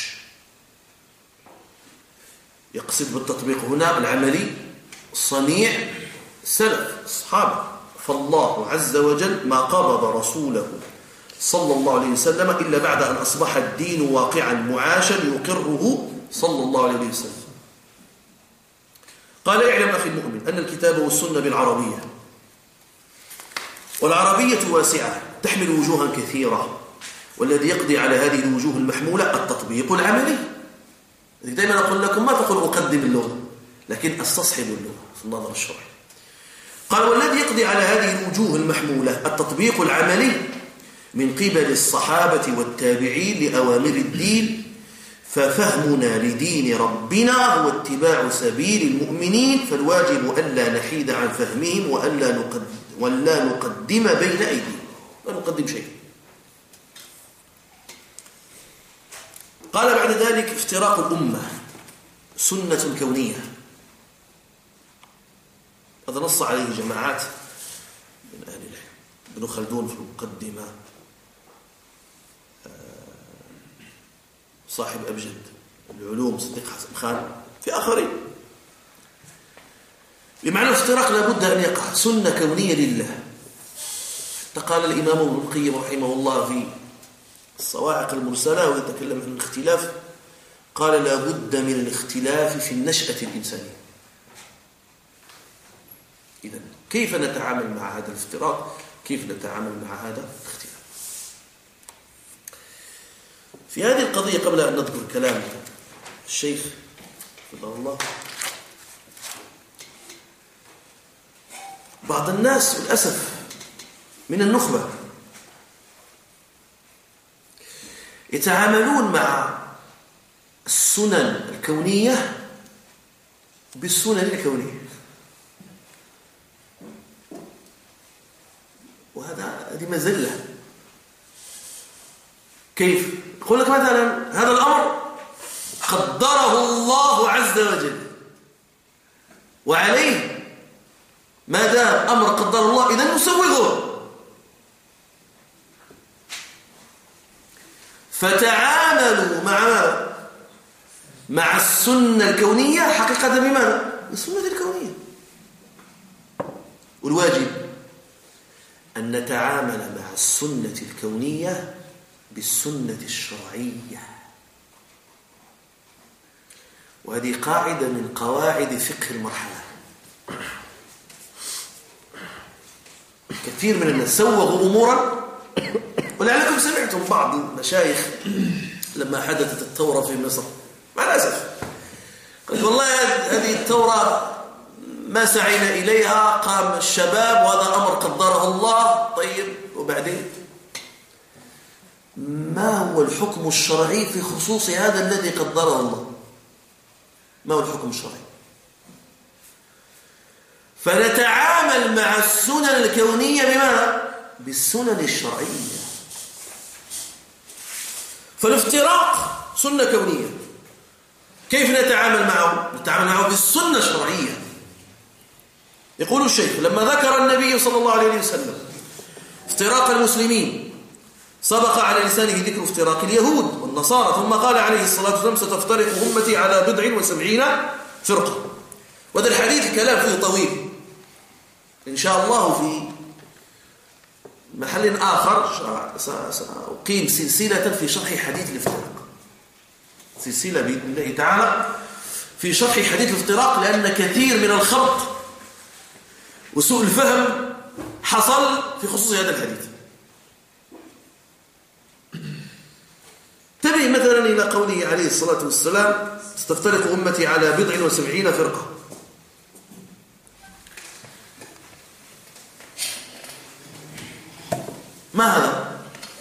يقصد بالتطبيق هنا العملي الصنيع السلف الصحابة. فالله عز وجل ما قبض رسوله صلى الله عليه وسلم إلا بعد أن أصبح الدين واقعا معاشا يقره صلى الله عليه وسلم. قال: اعلم أخي المؤمن أن الكتاب والسنة بالعربية، والعربية واسعة تحمل وجوها كثيرة، والذي يقضي على هذه الوجوه المحمولة التطبيق العملي. دائما أقول لكم ما تقول أقدم اللغة، لكن استصحب اللغة في النظر الشرعي. قال: والذي يقضي على هذه الوجوه المحمولة التطبيق العملي من قبل الصحابة والتابعين لأوامر الدين، ففهمنا لدين ربنا هو اتباع سبيل المؤمنين، فالواجب ألا نحيد عن فهمهم ولا نقدم بين أيديهم، لا نقدم شيء. قال بعد ذلك: افتراق الأمة سنة كونية. هذا نص عليه جماعات من أهل العلم، ابن خلدون في المقدمة، صاحب أبجد العلوم صديق حسن خان، في آخرين. بمعنى افتراق لابد أن يقع، سنة كونية لله. قال الإمام ابن القيم رحمه الله في الصواعق المرسلة ويتكلم عن الاختلاف، قال: لابد من الاختلاف في النشأة الإنسانية. إذن كيف نتعامل مع هذا الافتراق؟ كيف نتعامل مع هذا الاختلاف؟ في هذه القضية قبل أن نذكر كلام الشيخ حفظه الله، بعض الناس للأسف من النخبة يتعاملون مع السنن الكونية بالسنن الكونية، وهذه مزلة. كيف؟ يقول لك مثلا هذا الأمر قدره الله عز وجل، وعليه ما دام أمر قدر الله إذن نسوغه. فتعاملوا مع السنة الكونية حقيقة بماذا؟ السنة الكونية. والواجب أن نتعامل مع السنة الكونية بالسنة الشرعية، وهذه قاعدة من قواعد فقه المرحلة. كثير من الناس سوغوا أمورا، ولعلكم سمعتم بعض المشايخ لما حدثت الثورة في مصر مع الأسف قلت والله هذه الثورة ما سعينا إليها، قام الشباب وهذا أمر قدره الله. طيب وبعدين ما هو الحكم الشرعي في خصوص هذا الذي قدره الله؟ ما هو الحكم الشرعي؟ فنتعامل مع السنن الكونية بماذا؟ بالسنن الشرعية. فالافتراق سنة كونية، كيف نتعامل معه؟ نتعامل معه بالسنة الشرعية. يقول الشيخ لما ذكر النبي صلى الله عليه وسلم افتراق المسلمين سبق على لسانه ذكر افتراق اليهود والنصارى، ثم قال عليه الصلاة والسلام ستفترق أمتي على 70 فرقة. وهذا الحديث كلام فيه طويل، إن شاء الله في محل آخر سأقيم سلسلة في شرح حديث الافتراق، سلسلة بإذن الله تعالى في شرح حديث الافتراق، لأن كثير من الخلط وسوء الفهم حصل في خصوص هذا الحديث. تبي مثلا إلى قوله عليه الصلاة والسلام ستفترق أمتي على 70 فرقة. ما هذا؟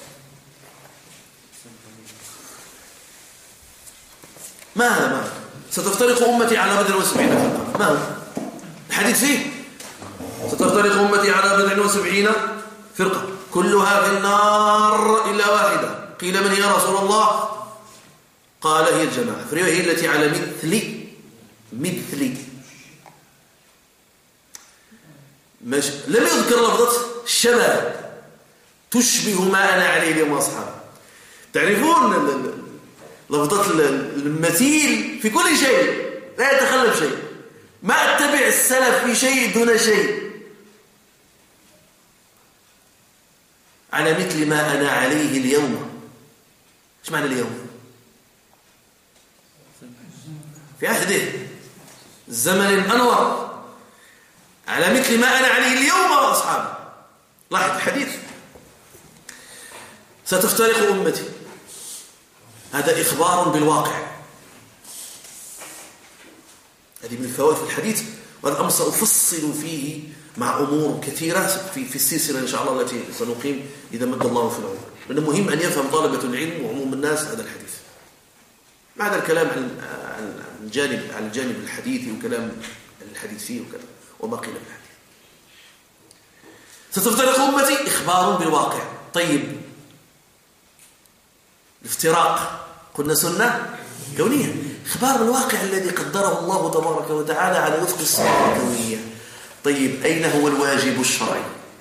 ما هذا؟ ستفترق أمتي على 70 فرقة. ما هو الحديث فيه ستفترق أمتي على 70 فرقة كلها في النار إلا واحدة. قيل من هي يا رسول الله؟ قال هي الجماعة، هي التي على مثلي. لم يذكر لفظة الشباب تشبه ما أنا عليه اليوم وأصحابي. تعرفون لفظة المثيل في كل شيء، لا يتخلف شيء، ما أتبع السلف في شيء دون شيء، على مثل ما أنا عليه اليوم. ايش معنى اليوم؟ في عهده الزمن الأنور، على مثل ما أنا عليه اليوم وأصحابي. لاحظ الحديث ستفترق أمتي، هذا إخبار بالواقع. هذه من الفوائد في الحديث، وهذا الأمر سأفصل فيه مع أمور كثيرة في السلسلة إن شاء الله التي سنقيم إذا مد الله في العمر. لأنه مهم أن يفهم طلبة العلم وعموم الناس هذا الحديث. بعد الكلام على الجانب الحديثي وكلام الحديث فيه وكذا وما قيل بالحديث. ستفترق أمتي إخبار بالواقع. طيب الافتراق قلنا سنة كونية، إخبار بالواقع الذي قدره الله تبارك وتعالى على وفق السنة الكونية. طيب أين هو الواجب الشرعي؟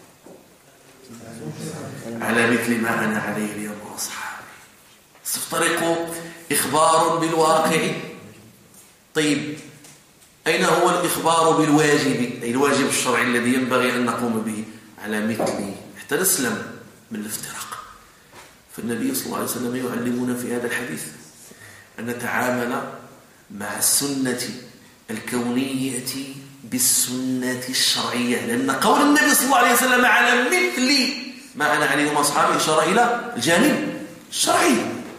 على مثل ما أنا عليه اليوم وأصحابي. ستفترق إخبار بالواقع. طيب أين هو الإخبار بالواجب، أي الواجب الشرعي الذي ينبغي أن نقوم به؟ على مثل حتى نسلم من الافتراق. فالنبي صلى الله عليه وسلم يعلمنا في هذا الحديث أن نتعامل مع السنة الكونية بالسنة الشرعية، لأن قول النبي صلى الله عليه وسلم على مثل ما أنا عليه وأصحابي إشارة إلى الجانب الشرعي،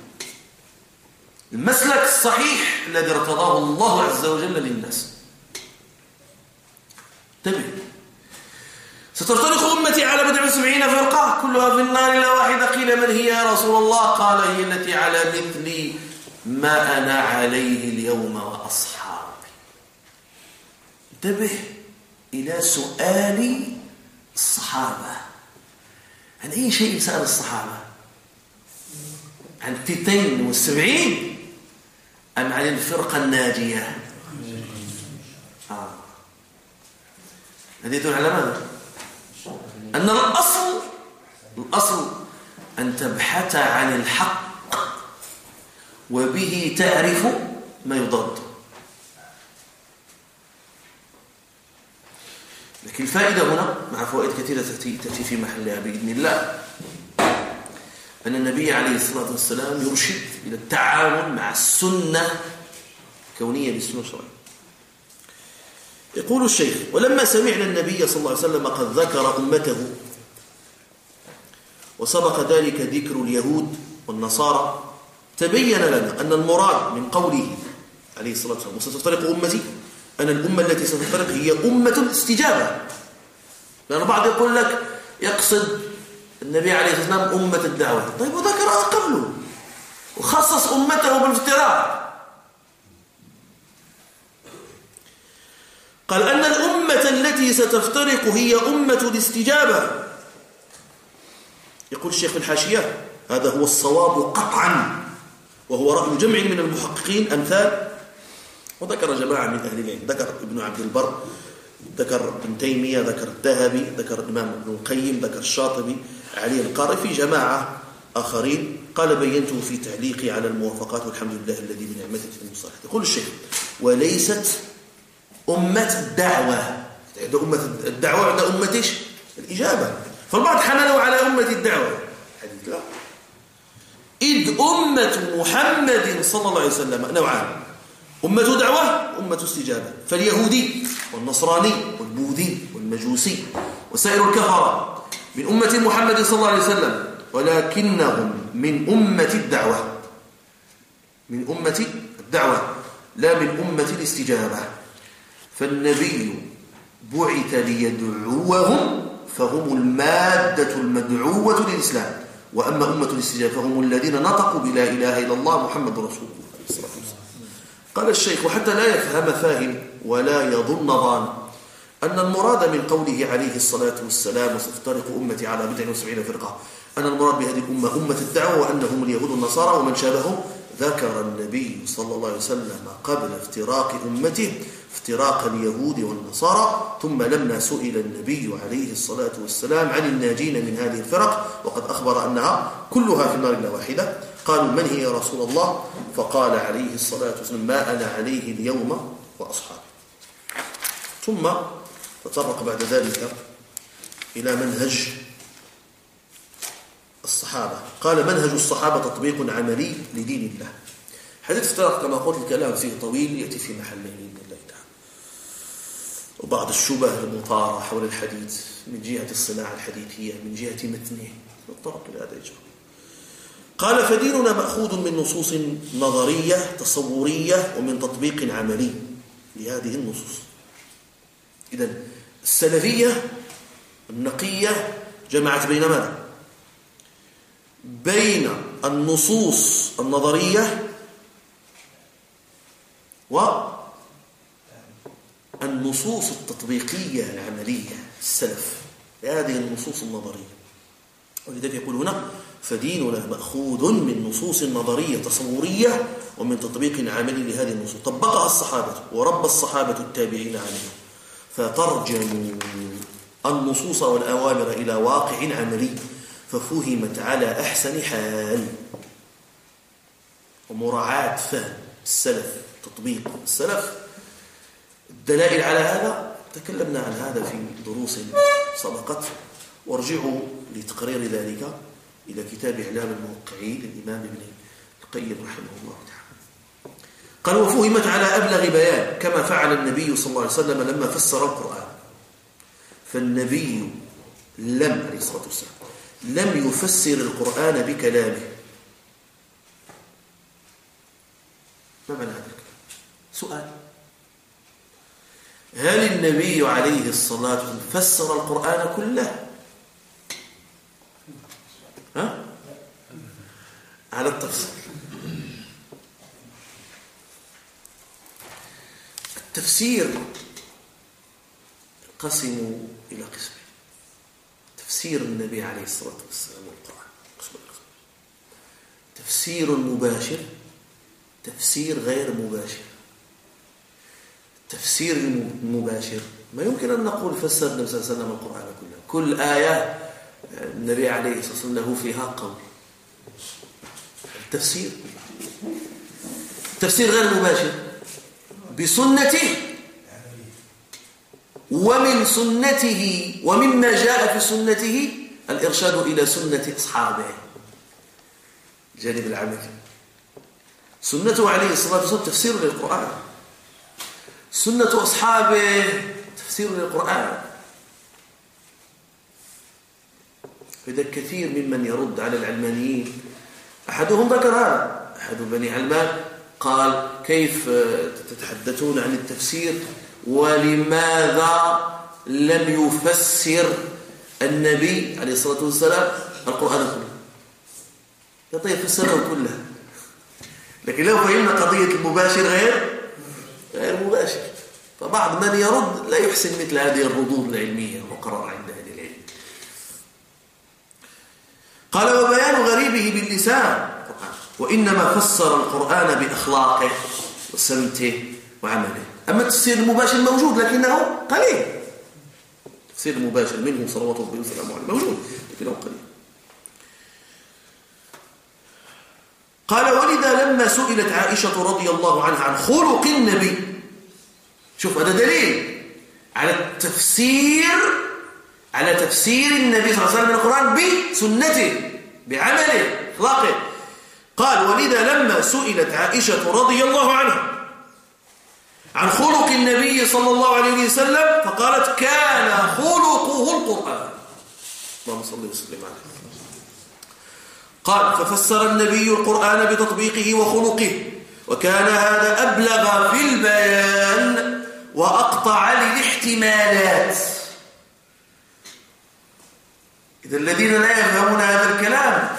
المسلك الصحيح الذي ارتضاه الله عز وجل للناس. انتبه، ستفترق أمتي على 70 فرقة كلها في النار إلا واحدة. قيل من هي يا رسول الله؟ قال هي التي على مثل ما أنا عليه اليوم وأصحابي. انتبه إلى سؤال الصحابة عن أي شيء سأل الصحابة. عن 72 أم عن الفرقة الناجية؟ هذه يدل على ماذا؟ أن الأصل أن تبحث عن الحق وبه تعرف ما يضاد. لكن الفائدة هنا مع فوائد كثيرة تأتي في محلها بإذن الله أن النبي عليه الصلاة والسلام يرشد إلى التعامل مع السنة كونية بالسنة الشرعية. يقول الشيخ: ولما سمعنا النبي صلى الله عليه وسلم قد ذكر أمته وسبق ذلك ذكر اليهود والنصارى تبين لنا أن المراد من قوله عليه الصلاة والسلام وستفترق أمتي أن الأمة التي ستفترق هي أمة الاستجابة. لأن بعض يقول لك يقصد النبي عليه الصلاة والسلام أمة الدعوة، طيب وذكرها قبله وخصص أمته بالافتراق. قال أن الأمة التي ستفترق هي أمة الاستجابة. يقول الشيخ في الحاشية: هذا هو الصواب قطعا، وهو رأي جمع من المحققين أمثال، وذكر جماعة من أهل العلم، ذكر ابن عبد البر، ذكر ابن تيمية، ذكر الذهبي، ذكر الإمام ابن القيم، ذكر الشاطبي، علي القاري، في جماعة آخرين. قال: بينته في تعليقي على الموافقات والحمد لله الذي بنعمته في المصالح. يقول الشيخ: وليست أمة الدعوة، أمة الدعوة عند أمة إيش؟ الإجابة. فالبعض حملوا على أمة الدعوة، حديث لا، إذ أمة محمد صلى الله عليه وسلم نوعان: أمة دعوة وأمة استجابة. فاليهودي والنصراني والبوذي والمجوسي وسائر الكفرة من أمة محمد صلى الله عليه وسلم، ولكنهم من أمة الدعوة، من أمة الدعوة لا من أمة الاستجابة. فالنبي بعث ليدعوهم فهم المادة المدعوة للإسلام، وأما أمة الاستجابة فهم الذين نطقوا بلا إله إلا الله محمد رسول الله عليه الصلاة والسلام. قال الشيخ: وحتى لا يفهم فاهم ولا يظن ظان أن المراد من قوله عليه الصلاة والسلام وستفترق أمتي على 72 فرقة أن المراد بهذه الأمة أمة الدعوة وأنهم اليهود والنصارى ومن شابههم. ذكر النبي صلى الله عليه وسلم قبل افتراق أمته افتراق اليهود والنصارى، ثم لما سئل النبي عليه الصلاة والسلام عن الناجين من هذه الفرق وقد أخبر أنها كلها في النار إلا واحدة، قالوا: من هي يا رسول الله؟ فقال عليه الصلاة والسلام: ما أنا عليه اليوم وأصحابي. ثم تطرق بعد ذلك إلى منهج الصحابة. قال: منهج الصحابة تطبيق عملي لدين الله. حديث افتراق كما قلت الكلام فيه طويل يأتي في محله بإذن الله تعالى، وبعض الشبه المطارة حول الحديث من جهة الصناعة الحديثية، من جهة متنه، نتطرق إلى هذا الجانب. قال: فديننا مأخوذ من نصوص نظرية تصورية ومن تطبيق عملي لهذه النصوص. إذن السلفية النقية جمعت بين ماذا؟ بين النصوص النظرية والنصوص التطبيقية العملية. السلف هذه النصوص النظرية، ولذلك يقول هنا: فديننا مأخوذ من نصوص نظرية تصورية ومن تطبيق عملي لهذه النصوص طبقها الصحابة ورب الصحابة التابعين عليهم، فترجموا النصوص والأوامر إلى واقع عملي ففهمت على أحسن حال. ومراعاة فهم السلف، تطبيق السلف، الدلائل على هذا تكلمنا عن هذا في دروس سبقت، وارجعوا لتقرير ذلك إلى كتاب إعلام الموقعين للإمام ابن القيم رحمه الله تعالى. قال: وفهمت على أبلغ بيان كما فعل النبي صلى الله عليه وسلم لما فسر القرآن. فالنبي عليه الصلاة والسلام لم يفسر القرآن بكلامه. ما معنى هذا الكلام؟ سؤال: هل النبي عليه الصلاة والسلام فسر القرآن كله؟ على التفصيل. التفسير قسموا إلى قسمين: تفسير النبي عليه الصلاة والسلام والقرآن، تفسير مباشر، تفسير غير مباشر. التفسير المباشر ما يمكن أن نقول فسر النبي صلى الله عليه وسلم القرآن كله، كل آية النبي عليه الصلاة والسلام له فيها قول. التفسير تفسير غير مباشر بسنته، ومن سنته ومما جاء في سنته الإرشاد إلى سنة أصحابه، الجانب العملي. سنته عليه الصلاة والسلام تفسير للقرآن، سنة أصحابه تفسير للقرآن. إذا كثير ممن يرد على العلمانيين، أحدهم ذكر هذا، أحد بني علمان قال: كيف تتحدثون عن التفسير ولماذا لم يفسر النبي عليه الصلاة والسلام القرآن كله؟ يا طيب فسره كله، لكن لو فهمنا قضية المباشر غير مباشر. فبعض من يرد لا يحسن مثل هذه الردود العلمية المقررة عند أهل العلم. قال: وبيان غريبه باللسان، وإنما فسر القرآن بأخلاقه وسمته وعمله. أما التفسير المباشر موجود لكنه قليل، التفسير المباشر منه صلوات الله وسلامه عليه موجود لكنه قليل. قال: ولذا لما سئلت عائشة رضي الله عنها عن خلق النبي، شوف هذا دليل على تفسير النبي صلى الله عليه وسلم القرآن بسنته بعمله اخلاقه. قال: ولذا لما سئلت عائشة رضي الله عنها عن خلق النبي صلى الله عليه وسلم فقالت: كان خلقه القرآن. اللهم صل وسلم عليه. قال: ففسر النبي القرآن بتطبيقه وخلقه، وكان هذا أبلغ في البيان وأقطع للاحتمالات. إذا الذين لا يفهمون هذا الكلام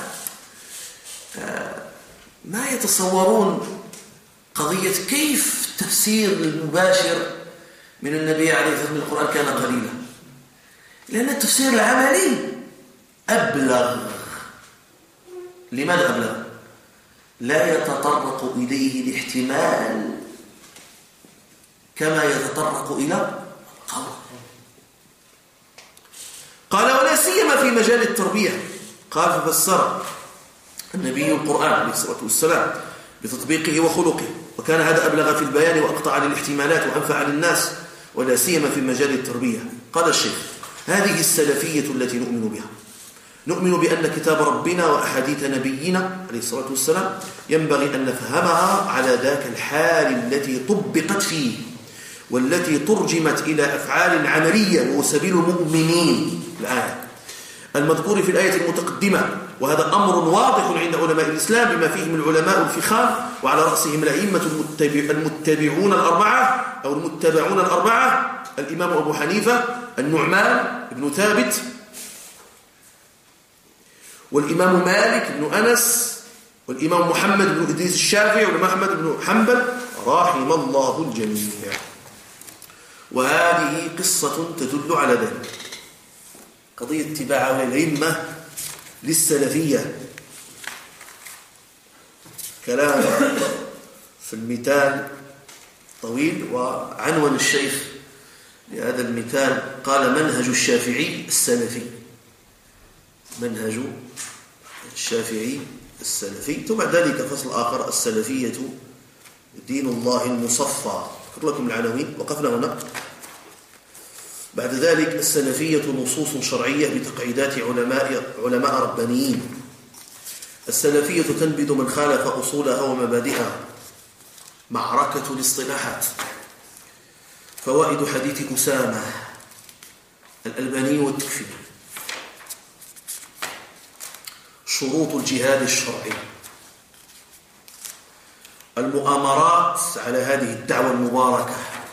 ما يتصورون قضية كيف التفسير المباشر من النبي عليه الصلاة والسلام القرآن كان قليلا، لأن التفسير العملي أبلغ. لماذا أبلغ؟ لا يتطرق إليه الاحتمال كما يتطرق إلى القول. قال: ولا سيما في مجال التربية. قال: ففسر النبي القرآن عليه الصلاة والسلام بتطبيقه وخلقه، وكان هذا أبلغ في البيان وأقطع للاحتمالات وأنفع للناس، ولا سيما في مجال التربية. قال الشيخ: هذه السلفية التي نؤمن بها، نؤمن بأن كتاب ربنا وأحاديث نبينا عليه الصلاة والسلام ينبغي أن نفهمها على ذاك الحال التي طبقت فيه، والتي ترجمت إلى أفعال عملية، وهو سبيل المؤمنين الآية المذكور في الآية المتقدمة. وهذا أمر واضح عند علماء الإسلام بما فيهم العلماء الفخام، وعلى رأسهم الأئمة المتبعون الأربعة أو المتبعون الأربعة: الإمام أبو حنيفة، النعمان بن ثابت، والإمام مالك بن أنس، والإمام محمد بن إدريس الشافعي، والإمام أحمد بن حنبل رحم الله الجميع. وهذه قصة تدل على ذلك، قضية اتباع الأئمة للسلفية. كلام في المثال طويل، وعنوان الشيخ لهذا المثال قال: منهج الشافعي السلفي. منهج الشافعي السلفي. ثم بعد ذلك فصل آخر: السلفية دين الله المصفى. أذكر لكم العناوين، وقفنا هنا. بعد ذلك: السلفية نصوص شرعية بتقعيدات علماء ربانيين. السلفية تنبذ من خالف أصولها ومبادئها. معركة الاصطلاحات. فوائد حديث أسامة. الألباني والتكفير. شروط الجهاد الشرعي. المؤامرات على هذه الدعوة المباركة.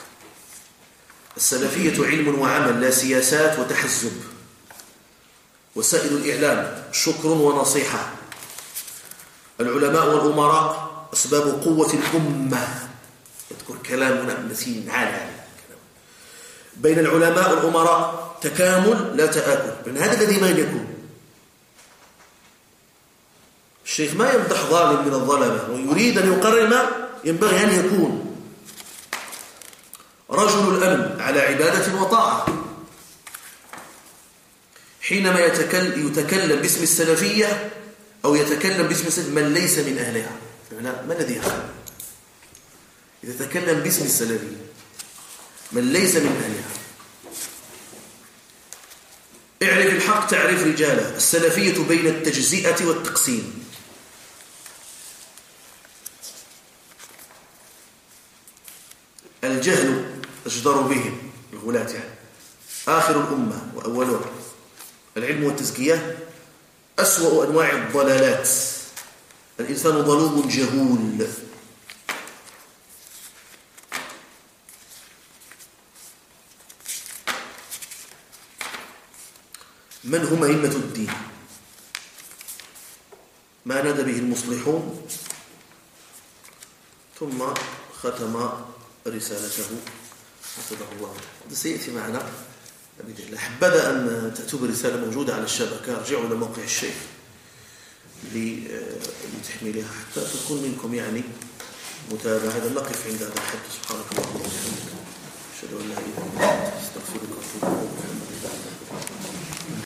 السلفية علم وعمل لا سياسات وتحزب. وسائل الإعلام شكر ونصيحة. العلماء والأمراء أسباب قوة الأمة. يذكر كلامنا متين عالي. بين العلماء والأمراء تكامل لا تآكل، من هذا الذي ما يكون الشيخ ما يمدح ظالم من الظلمة ويريد أن يقرر ما ينبغي أن يكون رجل الأمن على عبادة وطاعة حينما يتكلم باسم السلفية أو يتكلم باسم من ليس من أهلها. ما الذي يفعل؟ إذا تكلم باسم السلفية من ليس من أهلها، اعرف الحق تعرف رجاله. السلفية بين التجزئة والتقسيم. الجهل أجدر بهم الغلاة يعني آخر الأمة وأولها. العلم والتزكية أسوأ أنواع الضلالات. الإنسان ظلوم جهول. من هم أئمة الدين؟ ما نادى به المصلحون، ثم ختم رسالته حفظه الله. هذا سيأتي معنا بإذن الله. حبذا أن تأتوا برسالة موجودة على الشبكة. ارجعوا إلى موقع الشيخ لتحميلها حتى تكون منكم يعني متابعة. هذا نقف عند هذا الحد. سبحانك اللهم وبحمدك أشهد أن لا إله إلا أنت أستغفرك وأتوب إليك.